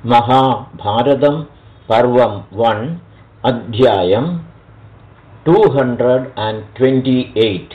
महाभारतं पर्वं 1 अध्यायं 228।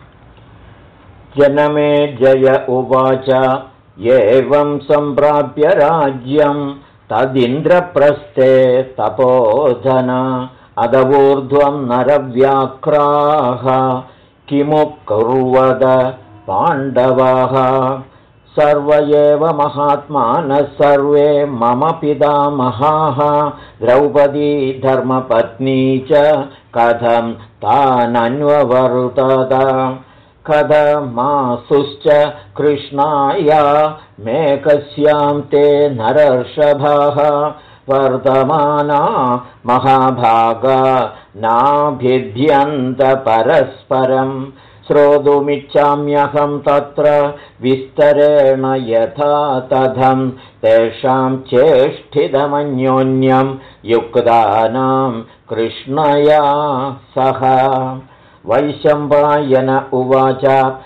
जनमेजय उवाच एवं सम्प्राप्य राज्यं तदिन्द्रप्रस्थे तपोधन अदवूर्ध्वं नरव्याघ्राः किमु कुर्वद पाण्डवाः सर्व एव महात्मानः सर्वे मम पितामहाः द्रौपदी धर्मपत्नी च कथं तानन्ववर्तत कथमासुश्च कृष्णाया मेकस्यां ते नरर्षभाः वर्तमाना महाभागा नाभिद्यन्त परस्परम् श्रोतुमिच्छाम्यहं तत्र विस्तरेण यथा तथं तेषां चेष्टितमन्योन्यं युक्तानां कृष्णया सह। वैशम्पायन उवाच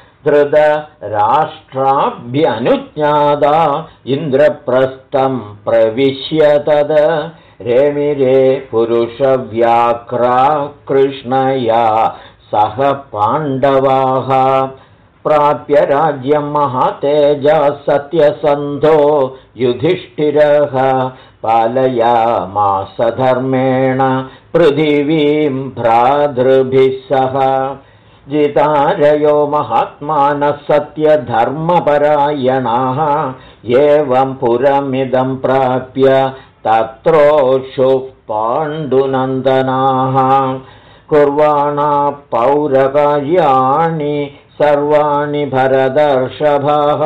धृतराष्ट्राभ्यनुज्ञाता इन्द्रप्रस्थं प्रविश्य तद रेमिरे पुरुषव्याघ्रा कृष्णया सह पाण्डवाः प्राप्य राज्यं महातेजा सत्यसन्धो युधिष्ठिरः पालयामास धर्मेण पृथिवीं भ्रातृभिः सह जितारयो महात्मानः सत्यधर्मपरायणाः एवं पुरमिदं प्राप्य तत्रोषुः पाण्डुनन्दनाः कुर्वाणा पौरकार्याणि सर्वाणि भरतर्षभाः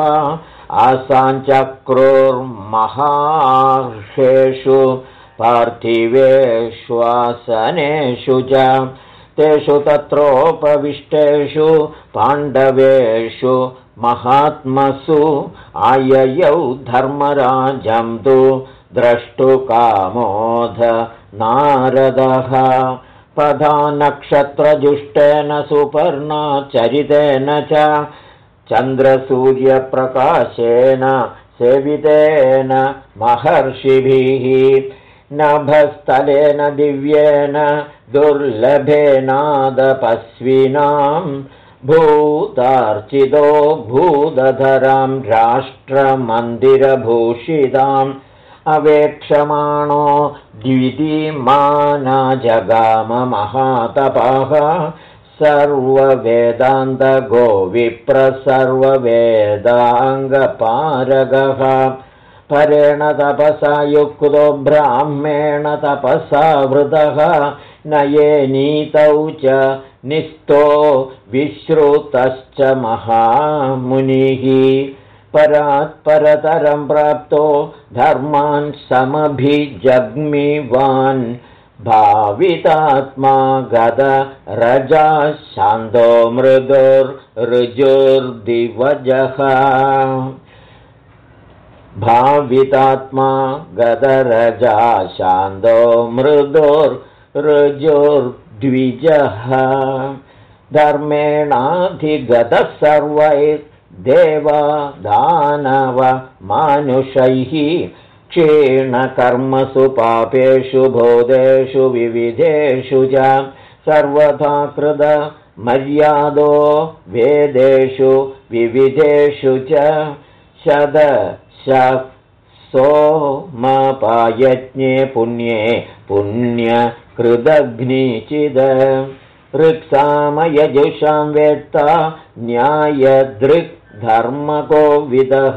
आसाञ्चक्रुर्महार्षेषु पार्थिवेष्वासनेषु च तेषु तत्रोपविष्टेषु पाण्डवेषु महात्मसु आययौ धर्मराजं तु द्रष्टुकामोध नारदः पदा नक्षत्रजुष्टेन सुपर्णा चरितेन च चन्द्रसूर्यप्रकाशेन सेवितेन महर्षिभिः नभस्थलेन दिव्येन दुर्लभेनादपस्विनां भूतार्चितो भूतधरां राष्ट्रमन्दिरभूषिताम् अवेक्षमाणो द्वितीमाना जगाम महातपः सर्ववेदान्तगो विप्रसर्ववेदाङ्गपारगः परेण तपसा युक्तो ब्राह्मेण तपसा वृतः नये नीतौ च निस्तो विश्रुतश्च महामुनिः परात्परतरं प्राप्तो धर्मान् समभिजग्मिवान् भावितात्मा गदरजा शान्तो मृदुर्ऋजुर्दिवजः भावितात्मा गदरजा शान्तो मृदुर्ऋजुर्द्विजः धर्मेणाधिगतः सर्वैः देवा दानव मानुषैः क्षीणकर्मसु पापेषु बोधेषु विविधेषु च सर्वथा कृत मर्यादो वेदेषु विविधेषु च सोमपायज्ञे पुण्ये पुण्यकृदग्निचिद ऋक्सामयजुषां वेत्ता न्यायदृक् धर्मकोविदः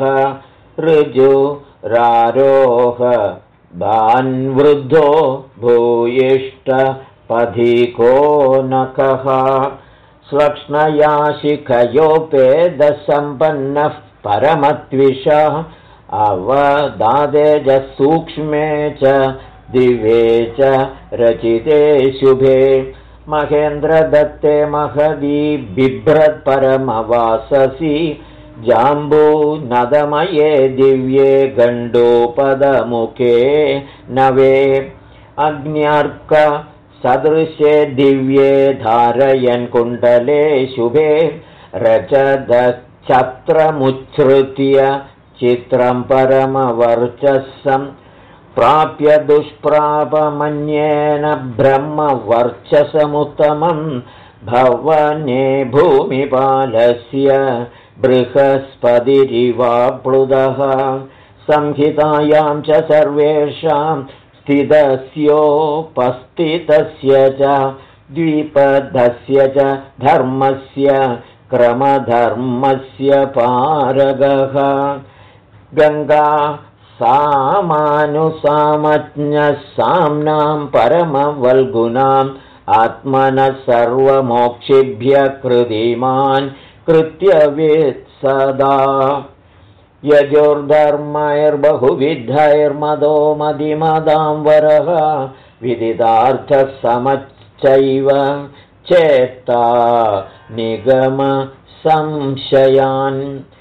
ऋजुरारोह भान्वृद्धो भूयिष्ठपथिको नखः श्लक्ष्णया शिखयोपेदसम्पन्नः परमत्विषः अवदादेजः सूक्ष्मे च दिवे च रचिते शुभे महेन्द्रदत्ते महदी बिभ्रत्परमवाससि जाम्बूनदमये दिव्ये गण्डोपदमुखे नवे अग्न्यर्क सदृशे दिव्ये धारयन् कुण्डले शुभे रचदच्छत्रमुच्छ्रुत्य चित्रं परमवर्चस्सं प्राप्य दुष्प्रापमन्येन ब्रह्मवर्चसमुत्तमम् भवने भूमिपालस्य बृहस्पतिरिवाप्लुतः संहितायां च सर्वेषां स्थितस्योपस्थितस्य च द्विपदस्य च धर्मस्य क्रमधर्मस्य पारगः गङ्गा सामानुसामज्ञः साम्नां परमवल्गुनाम् आत्मनः सर्वमोक्षिभ्यः कृतिमान् कृत्यवित् सदा यजुर्धर्मैर्बहुविधैर्मदो मदिमदां वरः विदितार्थः समश्चैव चेत्ता निगम संशयान्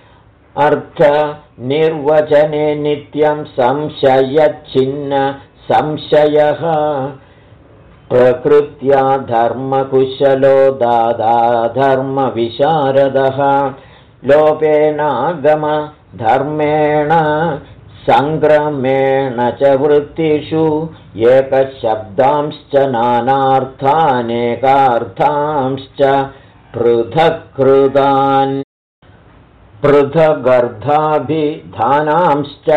अर्थनिर्वचने नित्यं संशयच्छिन्न संशयः प्रकृत्या धर्मकुशलो दादा धर्मविशारदः लोपेनागम धर्मेण सङ्ग्रमेण च वृत्तिषु एकशब्दांश्च नानार्थानेकार्थांश्च पृथक्कृतान् पृथगर्धाभिधानांश्च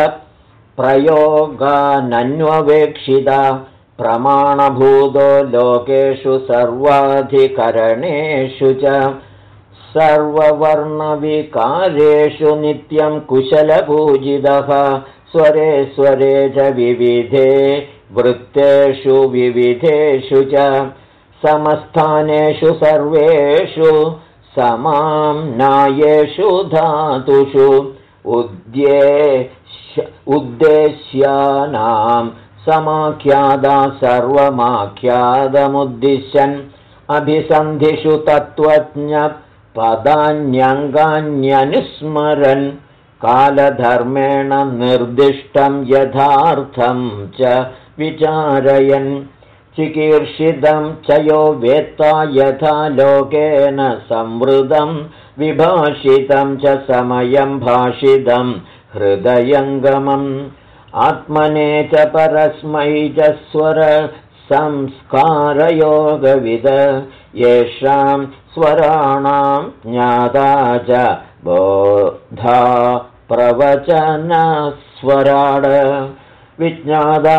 प्रयोगानन्ववेक्षिता प्रमाणभूतो लोकेषु सर्वाधिकरणेषु च सर्ववर्णविकारेषु नित्यं कुशलपूजितः स्वरे स्वरे च विविधे वृत्तेषु विविधेषु च समस्थानेषु सर्वेषु समाम्नायेषु धातुषु उद्देश्यानां समाख्यादा सर्वमाख्यादमुद्दिश्यन् अभिसन्धिषु तत्त्वज्ञ पदान्यङ्गान्यनुस्मरन् कालधर्मेण निर्दिष्टं यथार्थं च विचारयन् चिकीर्षितं च यो वेत्ता यथा लोकेन संवृतं विभाषितं च समयं भाषितं हृदयङ्गमम् आत्मने च परस्मै च स्वर संस्कारयोगविद येषां स्वराणां ज्ञाता च बोधा प्रवचनस्वराड विज्ञाता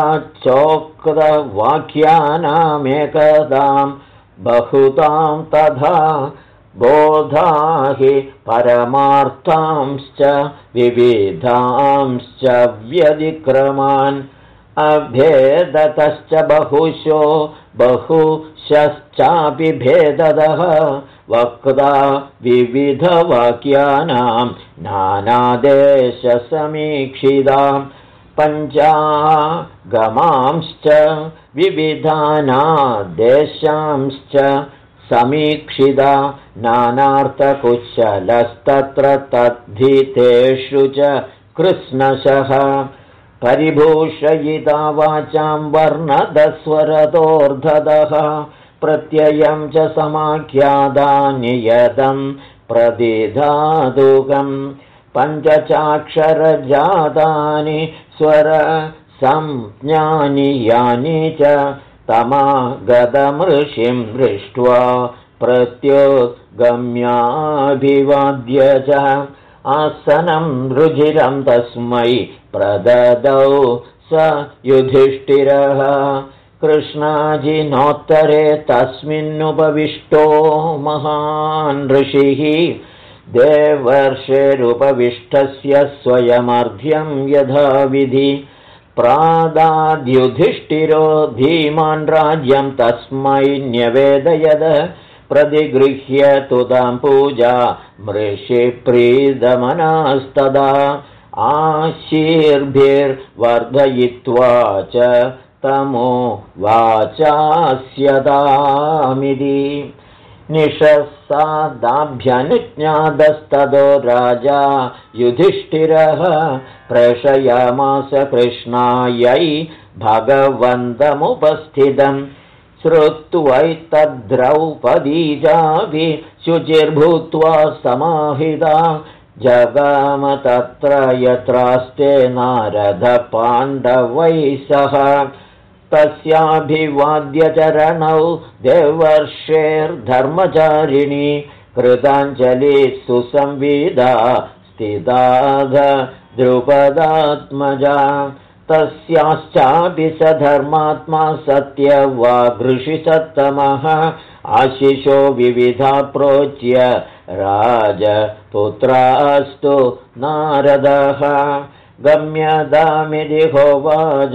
चोक्तवाक्यानामेकदां बहुतां तथा बोधा हि परमार्थांश्च विविधांश्च व्यतिक्रमान् अभेदतश्च बहुशो बहुशश्चापि भेदतः वक्ता विविधवाक्यानां नानादेशसमीक्षिता पञ्चागमांश्च विविधानादेशांश्च समीक्षिता नानार्थकुशलस्तत्र तद्धितेषु च कृत्स्नशः परिभूषयिता वाचां वर्णदस्वरतोर्धतः प्रत्ययं च समाख्यादा नियतं प्रतिधातुकं पञ्चचाक्षरजातानि स्वरसंज्ञानि यानि च तमागतमृषिं दृष्ट्वा प्रत्युद्गम्याभिवाद्य च आसनं रुधिरं तस्मै प्रददौ स युधिष्ठिरः कृष्णाजिनोत्तरे तस्मिन्नुपविष्टो महान् ऋषिः देवर्षेरुपविष्टस्य स्वयमर्ध्यं यथाविधि प्रादाद्युधिष्ठिरो धीमान् राज्यं तस्मै न्यवेदयद प्रतिगृह्य तुदां पूजा मृषिप्रीदमनास्तदा आशीर्भिर्वर्धयित्वा च तमो वाचास्यतामिति निशस्सादाभ्यनुज्ञातस्ततो राजा युधिष्ठिरः प्रेषयामास कृष्णायै भगवन्तमुपस्थितम् श्रुत्वैतद्द्रौपदी चापि शुचिर्भूत्वा समाहिता जगाम तत्र यत्रास्ते नारदपाण्डवैः सह तस्याभिवाद्यचरणौ देवर्षेर्धर्मचारिणी कृताञ्जलिः सुसंविदा स्थिताध द्रुपदात्मजा तस्याश्चापि स धर्मात्मा सत्यवागृषिसत्तमः आशिषो विविधा प्रोच्य राजपुत्रास्तु नारदः गम्यतामिति होवाच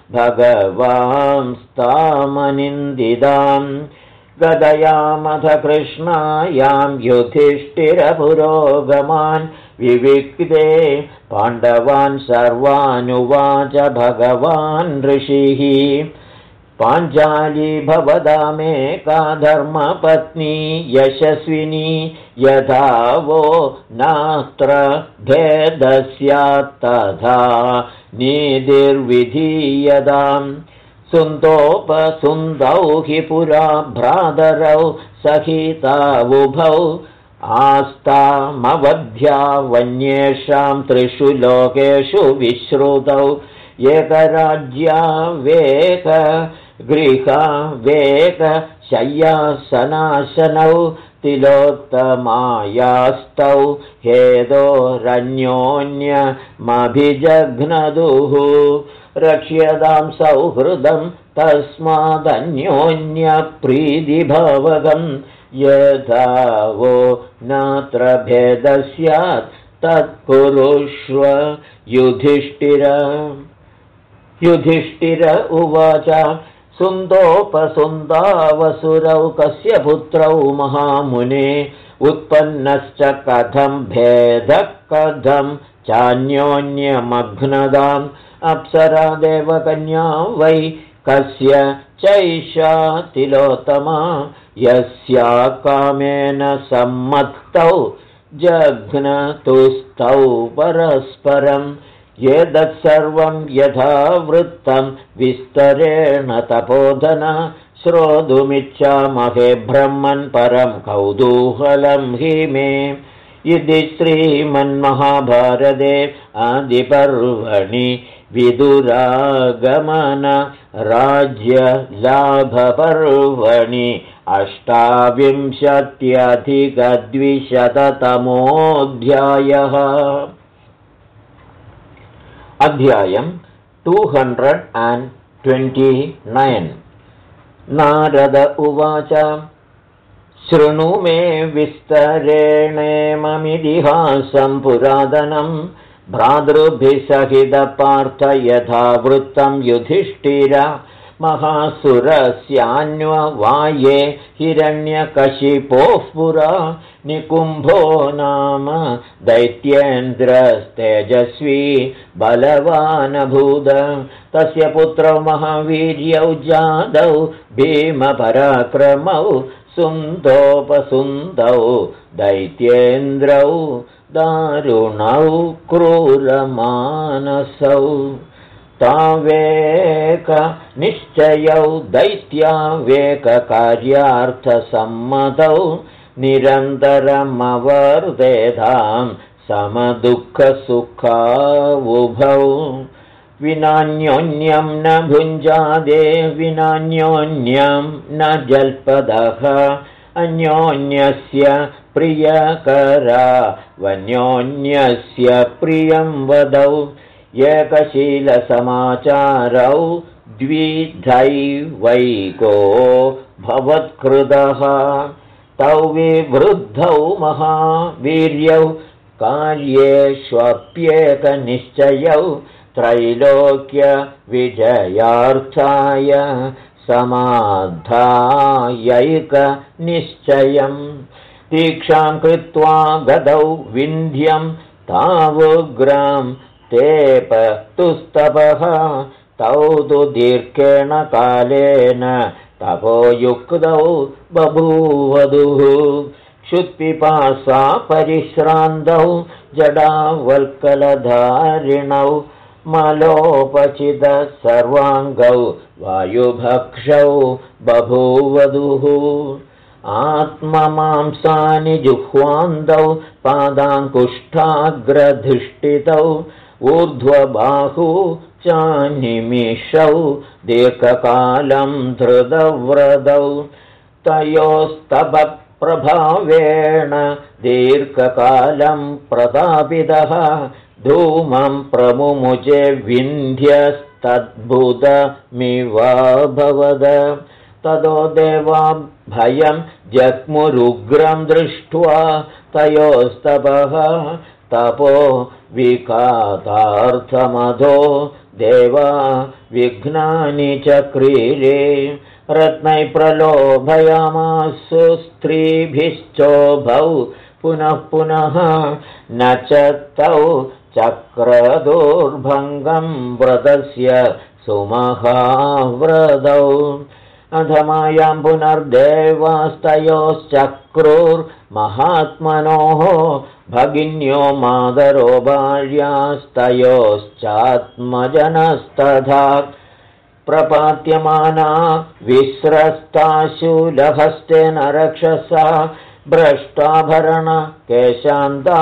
भगवांस्तामनिन्दिताम् गदयामथ कृष्णायां युधिष्ठिरपुरोगमान् विविक्ते पाण्डवान् सर्वानुवाच भगवान् ऋषिः पाञ्चाली भवदामेका धर्मपत्नी यशस्विनी यथा वो नात्र भेदस्यात्तथा नीतिर्विधीयताम् सुन्दोपसुन्दौ हि पुरा भ्रातरौ सहितावुभौ आस्तामवध्या वन्येषां त्रिषु लोकेषु विश्रुतौ एकराज्यावेकगृहावेकशय्यासनाशनौ तिलोत्तमायास्तौ हेदोरन्योन्यमभिजघ्नदुः रक्ष्यतां सौहृदं तस्मादन्योन्यप्रीतिभवगं यथा वो नात्र भेदः स्यात् तत्कुरुष्व युधिष्ठिर उवाच सुन्दोपसुन्दावसुरौ कस्य पुत्रौ महामुने उत्पन्नश्च कथं भेदः कथं चान्योन्यमघ्नदाम् अप्सरा देवकन्या वै कस्य चैषा तिलोत्तमा यस्या कामेन सम्मत्तौ जघ्नतुस्तौ परस्परम् एतत्सर्वं यथा वृत्तं विस्तरेण तपोधन श्रोतुमिच्छामहे ब्रह्मन् परं कौतूहलं हि मे इति श्रीमन्महाभारते आदिपर्वणि विदुरागमन राज्यलाभपर्वणि 28-अधिक-200तमोऽध्यायः। अध्यायम् 229। नारद उवाच शृणु मे विस्तरेणेममितिहासं पुरातनं भ्रातृभिः सहितपार्थ यथा वृत्तं युधिष्ठिर महासुरस्यान्ववाये हिरण्यकशिपोः पुरा निकुम्भो नाम दैत्येन्द्रस्तेजस्वी बलवानभूद तस्य पुत्रौ महावीर्यौ जातौ भीमपराक्रमौ सुन्दोपसुन्दौ दैत्येन्द्रौ दारुणौ क्रूरमानसौ तावेकनिश्चयौ दैत्यावेककार्यार्थसम्मतौ निरन्तरमवर्तेतां समदुःखसुखावुभौ विनान्योन्यं न भुञ्जादे विनान्योन्यं न जल्पदः अन्योन्यस्य प्रियकरा वन्योन्यस्य प्रियं वदौ एकशीलसमाचारौ द्विधैवैको भवत्कृतः तौ विवृद्धौ महावीर्यौ कार्येष्वप्येकनिश्चयौ त्रैलोक्यविजयार्थाय समाधायैकनिश्चयम् दीक्षां कृत्वा गदौ विन्ध्यं तावुग्रां तेपतुस्तपः तौ तु दीर्घेण कालेन तपोयुक्तौ बभूवधुः क्षुत्पिपासा परिश्रान्तौ जडावल्कलधारिणौ मलोपचितः सर्वाङ्गौ वायुभक्षौ बभूवधुः आत्ममांसानि जुह्वान्तौ पादाङ्कुष्ठाग्रधिष्ठितौ ऊर्ध्वबाहू चानिमिषौ दीर्घकालं धृतव्रतौ तयोस्तपप्रभावेण दीर्घकालं प्रतापितः धूमं प्रमुमुचे विन्ध्यस्तद्भुतमिवाभवद ततो देवा भयं जग्मुरुग्रं दृष्ट्वा तयोस्तपः तपो विकातार्थमधो देवा विघ्नानि चक्रीरे रत्नै प्रलोभयामासु स्त्रीभिश्चोभौ पुनः पुनः न च तौ चक्रदुर्भङ्गं व्रतस्य सुमहाव्रतौ अधमायां पुनर्देवास्तयोश्चक्रुर्महात्मनोः भगिन्यो मादरो भार्यास्तयोश्चात्मजनस्तथा प्रपात्यमाना विस्रस्ताशूलहस्तेन रक्षसा भ्रष्टाभरणकेशान्ता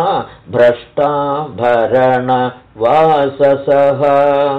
भ्रष्टाभरणवाससः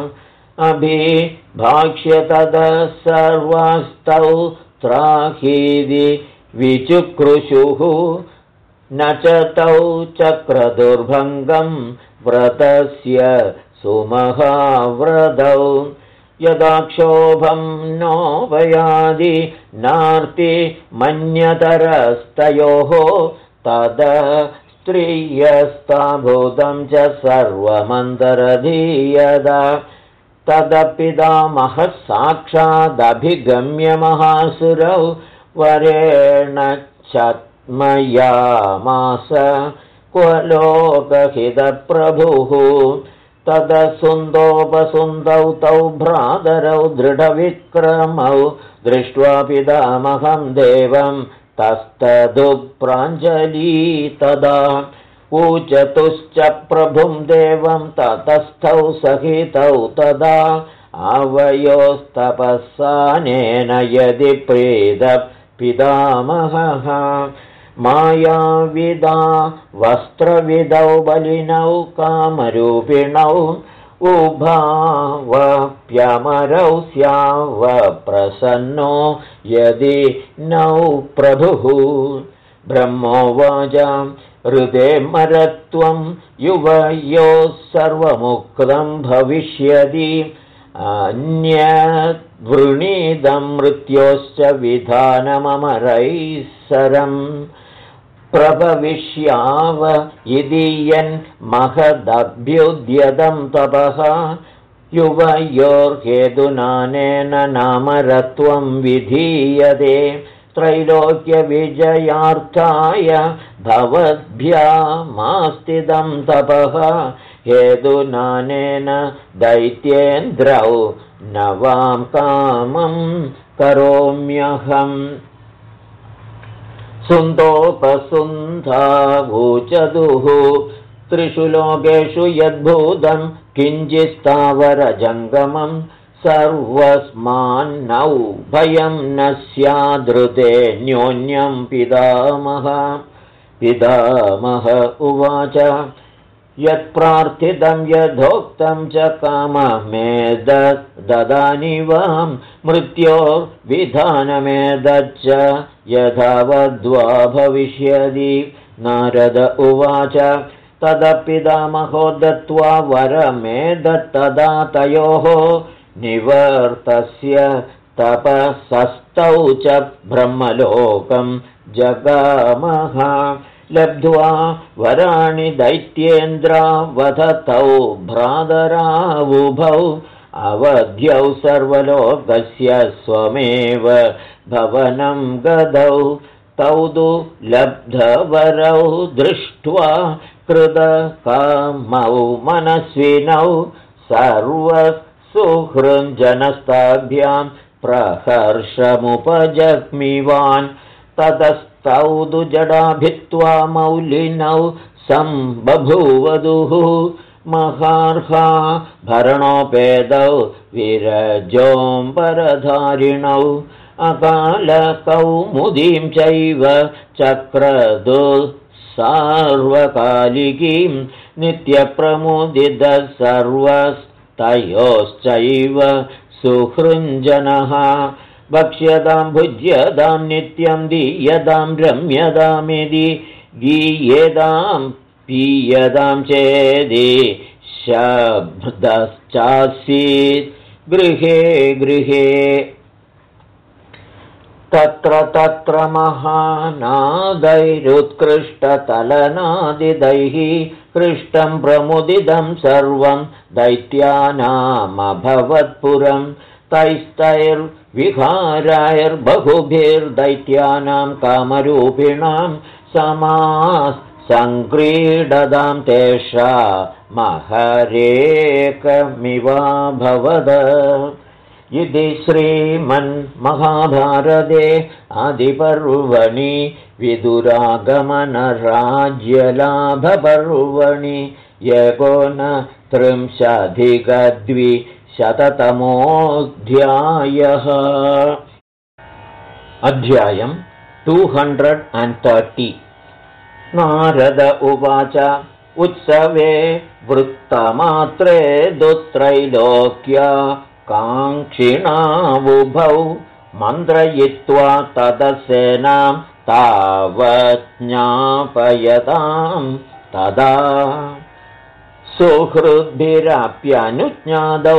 अभिभाक्ष्य ततः सर्वस्तौ त्राहीदि विचुक्रुषुः न च तौ चक्रदुर्भङ्गं व्रतस्य सुमहाव्रतौ यदा क्षोभं नोपयादि नार्ति मन्यतरस्तयोः तदा स्त्रियस्ताभूतं च सर्वमन्तरधीयदा तदपितामहः साक्षादभिगम्य महासुरौ वरेण छद्मयामास क्व लोकहितप्रभुः तदसुन्दोपसुन्दौ तौ भ्रातरौ दृढविक्रमौ दृष्ट्वा पितामहं देवं तस्तदुप्राञ्जली तदा ऊचतुश्च प्रभुं देवं ततस्थौ सहितौ तदा आवयोस्तपस्सानेन यदि प्रीतः पितामहः मायाविदा वस्त्रविदौ बलिनौ कामरूपिणौ उभावप्यमरौ स्यावप्रसन्नो यदि नौ प्रभुः ब्रह्मोवाच हृदे मरत्वं युवयोः सर्वमुक्तं भविष्यति अन्यद्वृणीदं मृत्योश्च विधानममरैः सरम् प्रभविष्याव इति यन्महदभ्युद्यतं तपः युवयोर्हेतुनानेन नामरत्वं विधीयते त्रैलोक्यविजयार्थाय भवद्भ्यामास्तिदं तपः हेतुनानेन दैत्येन्द्रौ नवां कामं करोम्यहम् सुन्दोपसुन्धावूचतुः त्रिषु लोकेषु यद्भूतं किञ्चित्स्थावरजङ्गमं सर्वस्मान्नौ भयं न स्यादृते न्योन्यं पितामह उवाच यत्प्रार्थितं यथोक्तं च काममेतद्ददानि वां मृत्योर्विधानमेतच्च यथावद्वा भविष्यति नारद उवाच तदपितामहो दत्त्वा वरमेतत्तदा तयोः निवर्तस्य तपसस्तौ च ब्रह्मलोकं जगामः लब्ध्वा वराणि दैत्येन्द्रावधतौ भ्रातरावुभौ अवध्यौ सर्वलोकस्य स्वमेव भवनं गदौ तौ तु लब्धवरौ दृष्ट्वा कृतकामौ मनस्विनौ सर्वसुहृञ्जनस्ताभ्यां प्रहर्षमुपजग्मिवान् ततस्तौ तु जडाभित्वा मौलिनौ सम्बभूवधुः महार्हा भरणोपेदौ विरजोऽम्बरधारिणौ अकालकौमुदीं चैव चक्रदुःसार्वकालिकीं नित्यप्रमुदितः सर्वस्तयोश्चैव सुहृञ्जनः भक्ष्यतां भुज्यतां नित्यं दीयतां रम्यतामिति गीयतां पीयतां चेदि शब्दश्चासीत् गृहे गृहे तत्र तत्र महानादैरुत्कृष्टतलनादिदैः हृष्टं प्रमुदितं सर्वं दैत्यानामभवत्पुरं तैस्तैर्विहारायर्बहुभिर्दैत्यानां कामरूपिणां समासङ्क्रीडतां तेषा महरेकमिवाभवद इति श्रीमन्महाभारते आदिपर्वणि विदुरागमनराज्यलाभपर्वणि 39,200तमोऽध्यायः। अध्यायम् 230। नारद उवाच उत्सवे वृत्तमात्रे दुत्रैलोक्या काङ्क्षिणावुभौ मन्त्रयित्वा तदसेनां तावज्ञापयतां तदा सुहृद्भिरप्यनुज्ञातौ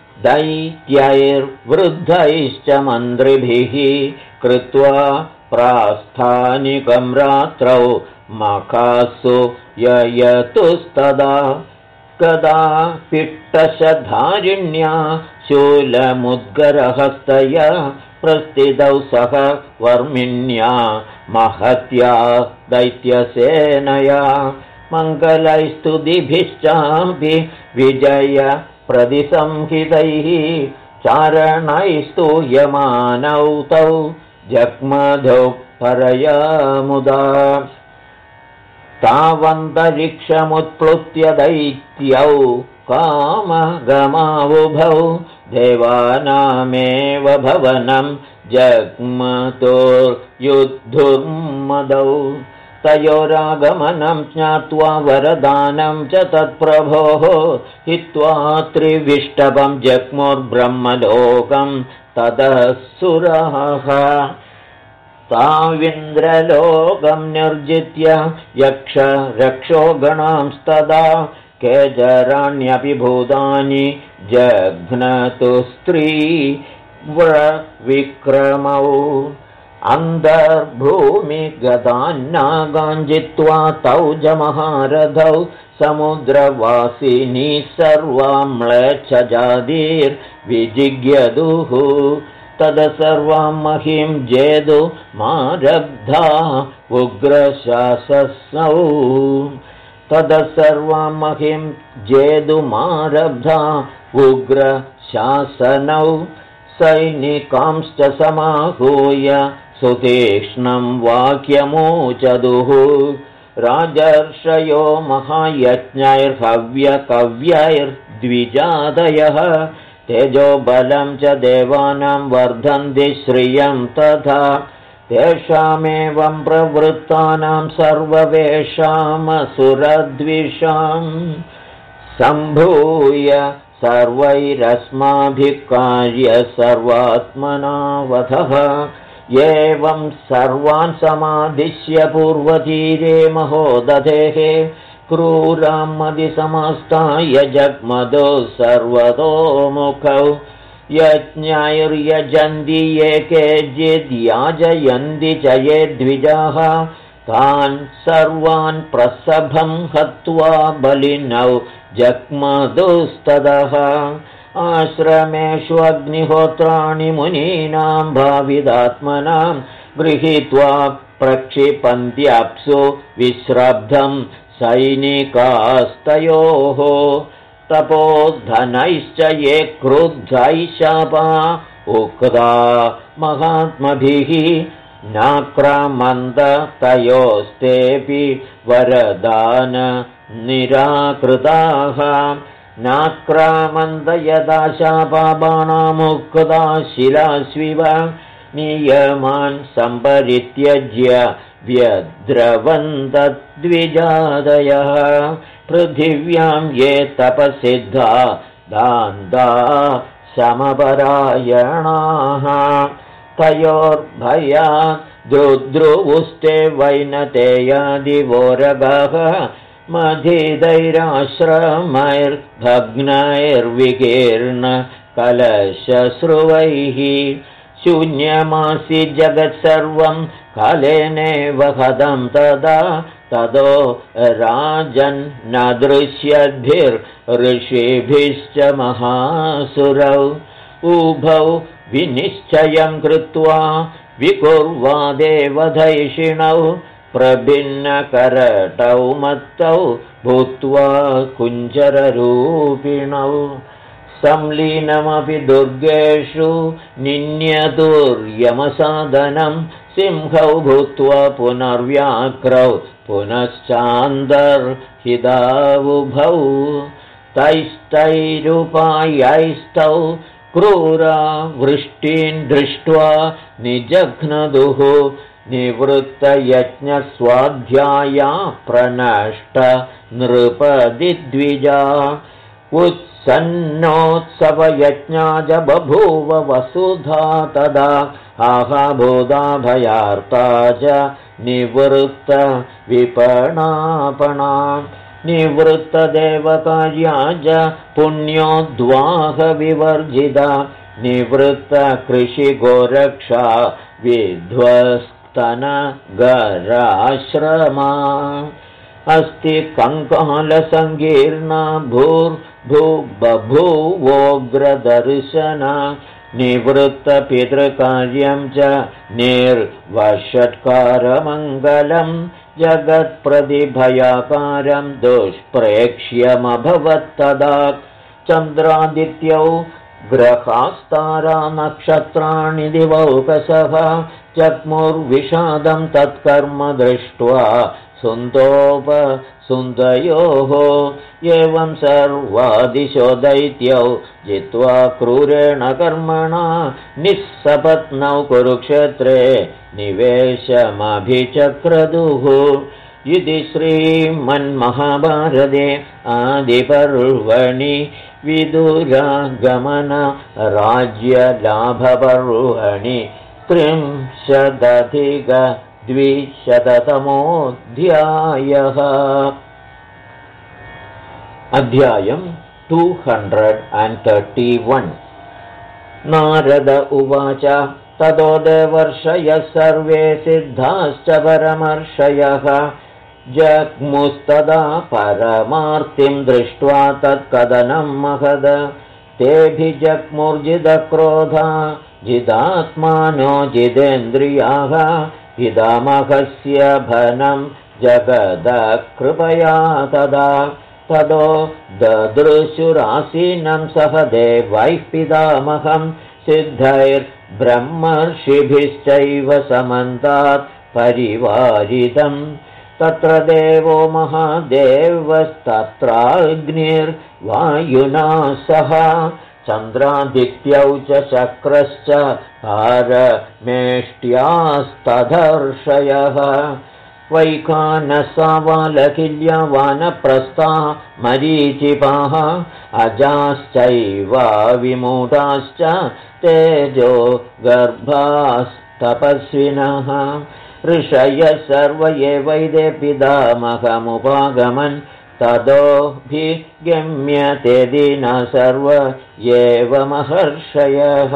दैत्यैर्वृद्धैश्च मन्त्रिभिः कृत्वा प्रास्थानिकं रात्रौ मखासु ययतुस्तदा कदा पिट्टशधारिण्या शूलमुद्गरहस्तया प्रस्थितौ सह वर्मिण्या महत्या दैत्यसेनया मङ्गलैस्तुतिभिश्चापि विजय प्रतिसंहितैः चारणैस्तूयमानौ तौ जग्मधौ परया मुदा तावन्तरिक्षमुत्प्लुत्य दैत्यौ कामगमावुभौ देवानामेव भवनं जग्मतोर्युद्धुर्मदौ तयोरागमनं ज्ञात्वा वरदानं च तत्प्रभोः हित्वा त्रिविष्टभं जग्मुर्ब्रह्मलोकं ततः सुराः ताविन्द्रलोकं निर्जित्य यक्ष रक्षोगणांस्तदा केचराण्यपि भूतानि जघ्नतु स्त्रीविक्रमौ अन्तर्भूमिगतान्नागाञ्जित्वा तौ जमहारथौ समुद्रवासिनी सर्वाम्लेच्छजातिर्विजिज्ञदुः तद सर्वां महीं जेतुमारब्धा उग्रशासनौ तद सर्वां महीं जेतुमारब्धा उग्रशासनौ सैनिकांश्च समाहूय सुतीक्ष्णं वाक्यमूचदुः राजर्षयो महायज्ञैर्हव्यकव्यैर्द्विजादयः तेजोबलं च देवानां वर्धन्ति श्रियं तथा तेषामेवं प्रवृत्तानां सर्ववेषामसुरद्विषां सम्भूय सर्वैरस्माभिः कार्य सर्वात्मना वधः एवं सर्वान् समादिश्य पूर्वतीरे महोदधेः क्रूरां मदिसमस्ताय जग्मदो सर्वतोमुखौ यज्ञैर्यजन्ति ये केचिद्याजयन्ति च ये द्विजाः तान् सर्वान् प्रसभं हत्वा बलिनौ जग्मदुस्तदः आश्रमेषु अग्निहोत्राणि मुनीनां भाविदात्मनां गृहीत्वा प्रक्षिपन्त्यप्सु विश्रब्धं सैनिकास्तयोः तपोधनैश्च ये क्रुद्धैः शापा उक्ता महात्मभिः नाक्रामन्ततयोस्तेऽपि वरदान निराकृताः नाक्रामन्त यदा शापा बाणामुक्ता शिलास्विव नियमान् सम्परित्यज्य व्यद्रवन्तद्विजादयः पृथिव्यां ये तपसिद्धा दान्ता समपरायणाः तयोर्भयात् द्रुद्रुवुस्ते वैनतेयादिवोरगः मधिदैराश्रमैर्भग्नैर्विकीर्णकलशश्रुवैः शून्यमासि जगत्सर्वं कालेनेव हतं तदा ततो राजन् दृश्यद्भिर्ऋषिभिश्च महासुरौ उभौ विनिश्चयं कृत्वा विकुर्वादेवधैषिणौ प्रभिन्नकरटौ मत्तौ भूत्वा कुञ्जररूपिणौ संलीनमपि दुर्गेषु निन्यदुर्यमसाधनं सिंहौ भूत्वा पुनर्व्याक्रौ पुनश्चान्दर्हितावुभौ तैस्तैरुपायैस्तौ क्रूरा वृष्टिं दृष्ट्वा निजघ्नदुः निवृत्तयज्ञस्वाध्याया प्रनष्ट नृपदिद्विजा उत्सन्नोत्सवयज्ञा च बभूव वसुधा तदा आहाभूताभयार्ता च निवृत्तविपणापणा निवृत्तदेवकार्या च पुण्योद्वाहविवर्जिता निवृत्तकृषिगोरक्षा विध्वस्तनगराश्रमा अस्ति कङ्कालसङ्कीर्णा बभूवोग्रदर्शना निवृत्तपितृकार्यं च निर्वषट्कारमङ्गलं जगत्प्रतिभयाकारं दुष्प्रेक्ष्यमभवत्तदा चन्द्रादित्यौ ग्रहास्तारा नक्षत्राणि दिवौकसः जग्मुर्विषादं तत्कर्म दृष्ट्वा सुन्दोपसुन्दयोः एवं सर्वादिशो दैत्यौ जित्वा क्रूरेण कर्मणा निःसपत्नौ कुरुक्षेत्रे निवेशमभिचक्रदुः इति श्रीमन्महाभारते आदिपर्वणि विदुरागमनराज्यलाभपर्वणि 30-200तमोऽध्यायः अध्यायं 231 नारद उवाच ततो देवर्षयः सर्वे सिद्धाश्च परमर्षयः जग्मुस्तदा परमार्तिं दृष्ट्वा तत्कदनं महद तेभिजग्मुर्जितक्रोधा जिदात्मानो जितेन्द्रियाः पितामहस्य भनं जगदकृपया तदा ततो ददृशुरासीनं सह देवैः पितामहं सिद्धैर्ब्रह्मर्षिभिश्चैव समन्तात् परिवारितं तत्र देवो महादेवस्तत्राग्निर्वायुना सह चन्द्रादित्यौ च शक्रश्च पारमेष्ट्यास्तदर्शयः वैखानसावालकिल्या वानप्रस्था मरीचिपाः अजाश्चैव विमूढाश्च तेजो गर्भास्तपस्विनः ऋषयः सर्व एवैते पितामहमुपागमन् ततोऽभिगम्यते दीना सर्व एव महर्षयः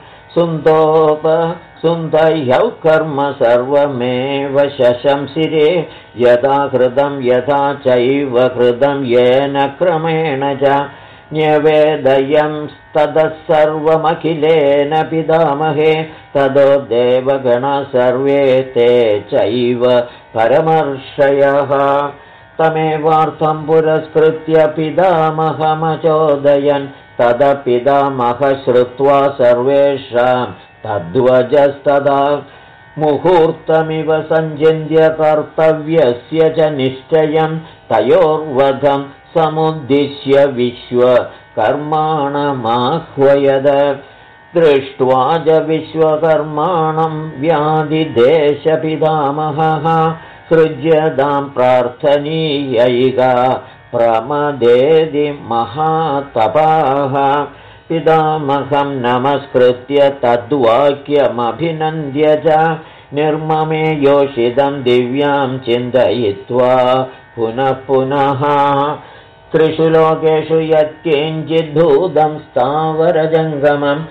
सुन्दोपसुन्दह्यौ कर्म सर्वमेव शशंसिरे यथा कृतं यथा चैव कृतं येन क्रमेण च न्यवेदयंस्ततः सर्वमखिलेन पितामहे ततो देवगणा सर्वे ते चैव परमर्षयः तमेवार्थं पुरस्कृत्य पितामहमचोदयन् तदा पितामहः श्रुत्वा सर्वेषां तद्वजस्तदा मुहूर्तमिव सञ्चिन्त्य कर्तव्यस्य च निश्चयं तयोर्वधं समुद्दिश्य विश्वकर्माणमाह्वयद दृष्ट्वा च विश्वकर्माणं व्याधिदेशपितामहः सृज्यतां प्रार्थनीयैका प्रमदेदि महातपाः पितामहं नमस्कृत्य तद्वाक्यमभिनन्द्य च निर्ममे योषितं दिव्यां चिन्तयित्वा पुनः पुनः त्रिषु लोकेषु यत्किञ्चिद्भूतं स्थावरजङ्गमं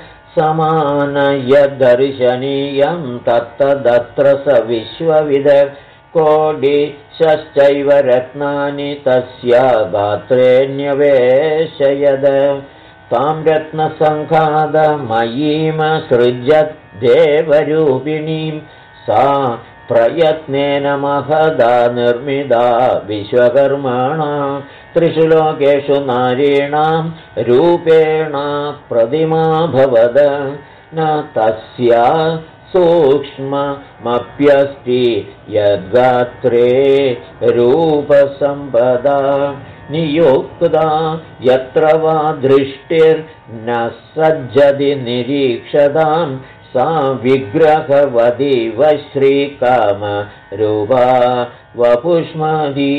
समानयदर्शनीयं तत्तदत्र स विश्वविद कोटिशश्चैव रत्नानि तस्य गात्रे न्यवेशयद तां रत्नसङ्घातमयीमसृजत् देवरूपिणीं सा प्रयत्नेन महदा निर्मिता विश्वकर्मणा त्रिषु लोकेषु नारीणां रूपेण प्रतिमा भवद न तस्या सूक्ष्ममप्यस्ति यद्गात्रे रूपसम्पदा नियुक्ता यत्र वा दृष्टिर्न सज्जति निरीक्षतां सा विग्रहवदिव श्रीकामरूपा वपुष्मती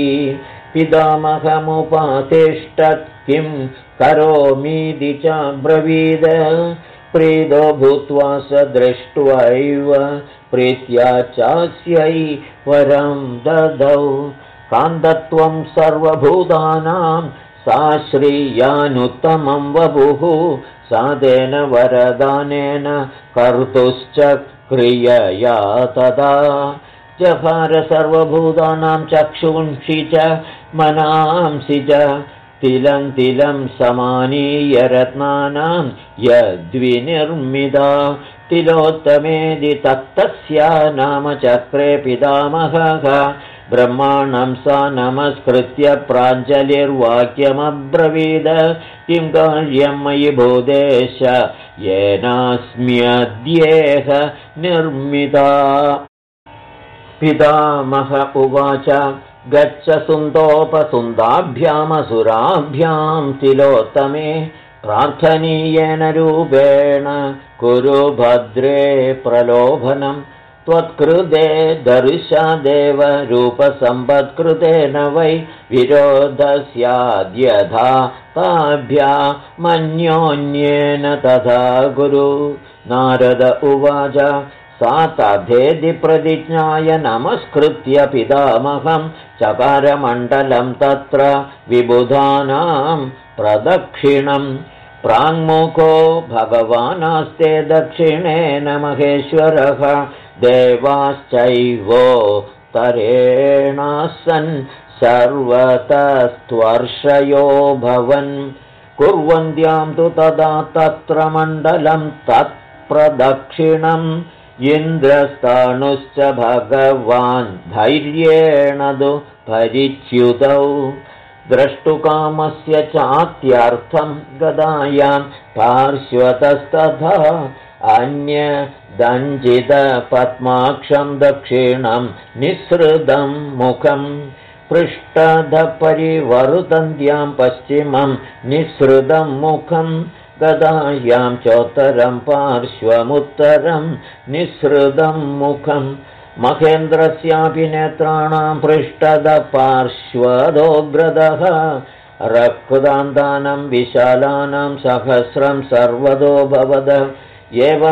पितामहमुपातिष्ठत् किं करोमीति च ब्रवीद प्रीतो भूत्वा स दृष्ट्वैव प्रीत्या चास्यै वरं ददौ कान्तत्वं सर्वभूतानां सा श्रियानुत्तमं वपुः सादेन वरदानेन कर्तुश्च क्रियया तदा जहार सर्वभूतानां चक्षुंषि च मनांसि च तिलं तिलं समानीय रत्नानां यद्विनिर्मिता तिलोत्तमेदि तत्तस्या नाम चक्रे पितामहः ब्रह्माणं सा नमस्कृत्य प्राञ्जलिर्वाक्यमब्रवीद किं कार्यं मयि भूदेश येनास्म्यद्येह निर्मिता पितामह उवाच गच्छ सुन्दोपसुन्दाभ्यामसुराभ्यां तिलोत्तमे प्रार्थनीयेन रूपेण कुरु भद्रे प्रलोभनम् त्वत्कृते दर्शादेव रूपसम्पत्कृतेन वै विरोधस्याद्यथा ताभ्यामन्योन्येन तथा गुरु नारद उवाच सा तथेति प्रतिज्ञाय नमस्कृत्य पितामहं चकारमण्डलं तत्र विबुधानां प्रदक्षिणम् प्राङ्मुखो भगवानास्ते दक्षिणेन महेश्वरः देवाश्चैवोत्तरेणासन् सर्वतस्त्वर्षयो भवन् कुर्वन्त्यां तु तदा तत्र मण्डलं तत्प्रदक्षिणम् इन्द्रस्तानुश्च भगवान् धैर्येण तु परिच्युतौ द्रष्टुकामस्य चात्यर्थं गदायां पार्श्वतस्तथा अन्यदञ्जितपद्माक्षं दक्षिणं निःसृतं मुखं पृष्ठदपरिवर्तन्त्यां पश्चिमं निःसृतं मुखं गदायां चोत्तरं पार्श्वमुत्तरं निःसृतं मुखं महेन्द्रस्यापि नेत्राणां पृष्ठदपार्श्वदोग्रदः रक्तान्तानं विशालानां सहस्रं सर्वतो भवद एवं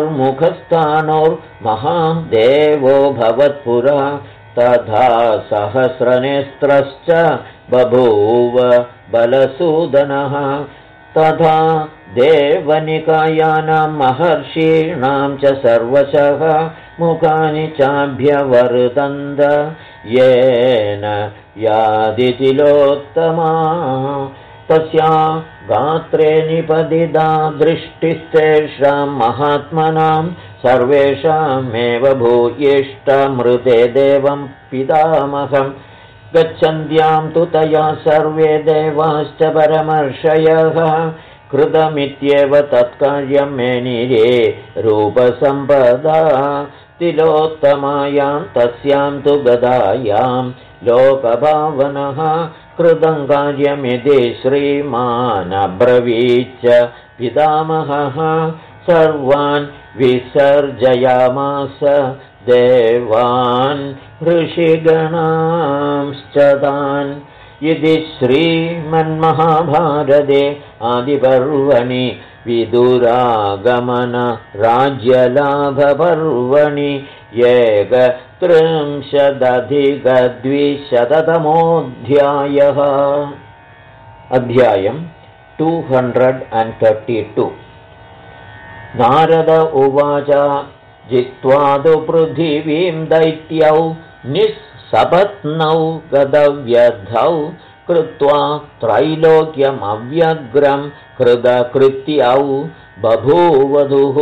चतुर्मुखस्थाणोर्महादेवो भवत्पुरा तथा सहस्रनेत्रश्च बभूव बलसूदनः तथा देवनिकायानां महर्षीणां च सर्वशः मुखानि चाभ्यवर्तन्त येन यादितिलोत्तमा तस्या गात्रे निपतिता दृष्टिस्तेषां महात्मनां सर्वेषामेव भूयिष्ठमृते देवं पितामहं गच्छन्त्यां तु तया सर्वे देवाश्च परमर्षयः कृतमित्येव तत्कार्यं मेनिरे रूपसम्पदा तिलोत्तमायां तस्यां तु गदायां लोकभावनः कृतं कार्यमिति श्रीमानब्रवीच्च पितामहः सर्वान् विसर्जयामास देवान् ऋषिगणांश्च तान्। इति श्रीमन्महाभारते आदिपर्वणि विदुरागमनराज्यलाभपर्वणि 1,33,200तमोऽध्यायः। अध्यायम् 232। नारद उवाच जित्वा तु पृथिवीं दैत्यौ निःसपत्नौ गतव्यधौ कृत्वा त्रैलोक्यमव्यग्रं कृतकृत्यौ बभूवधुः।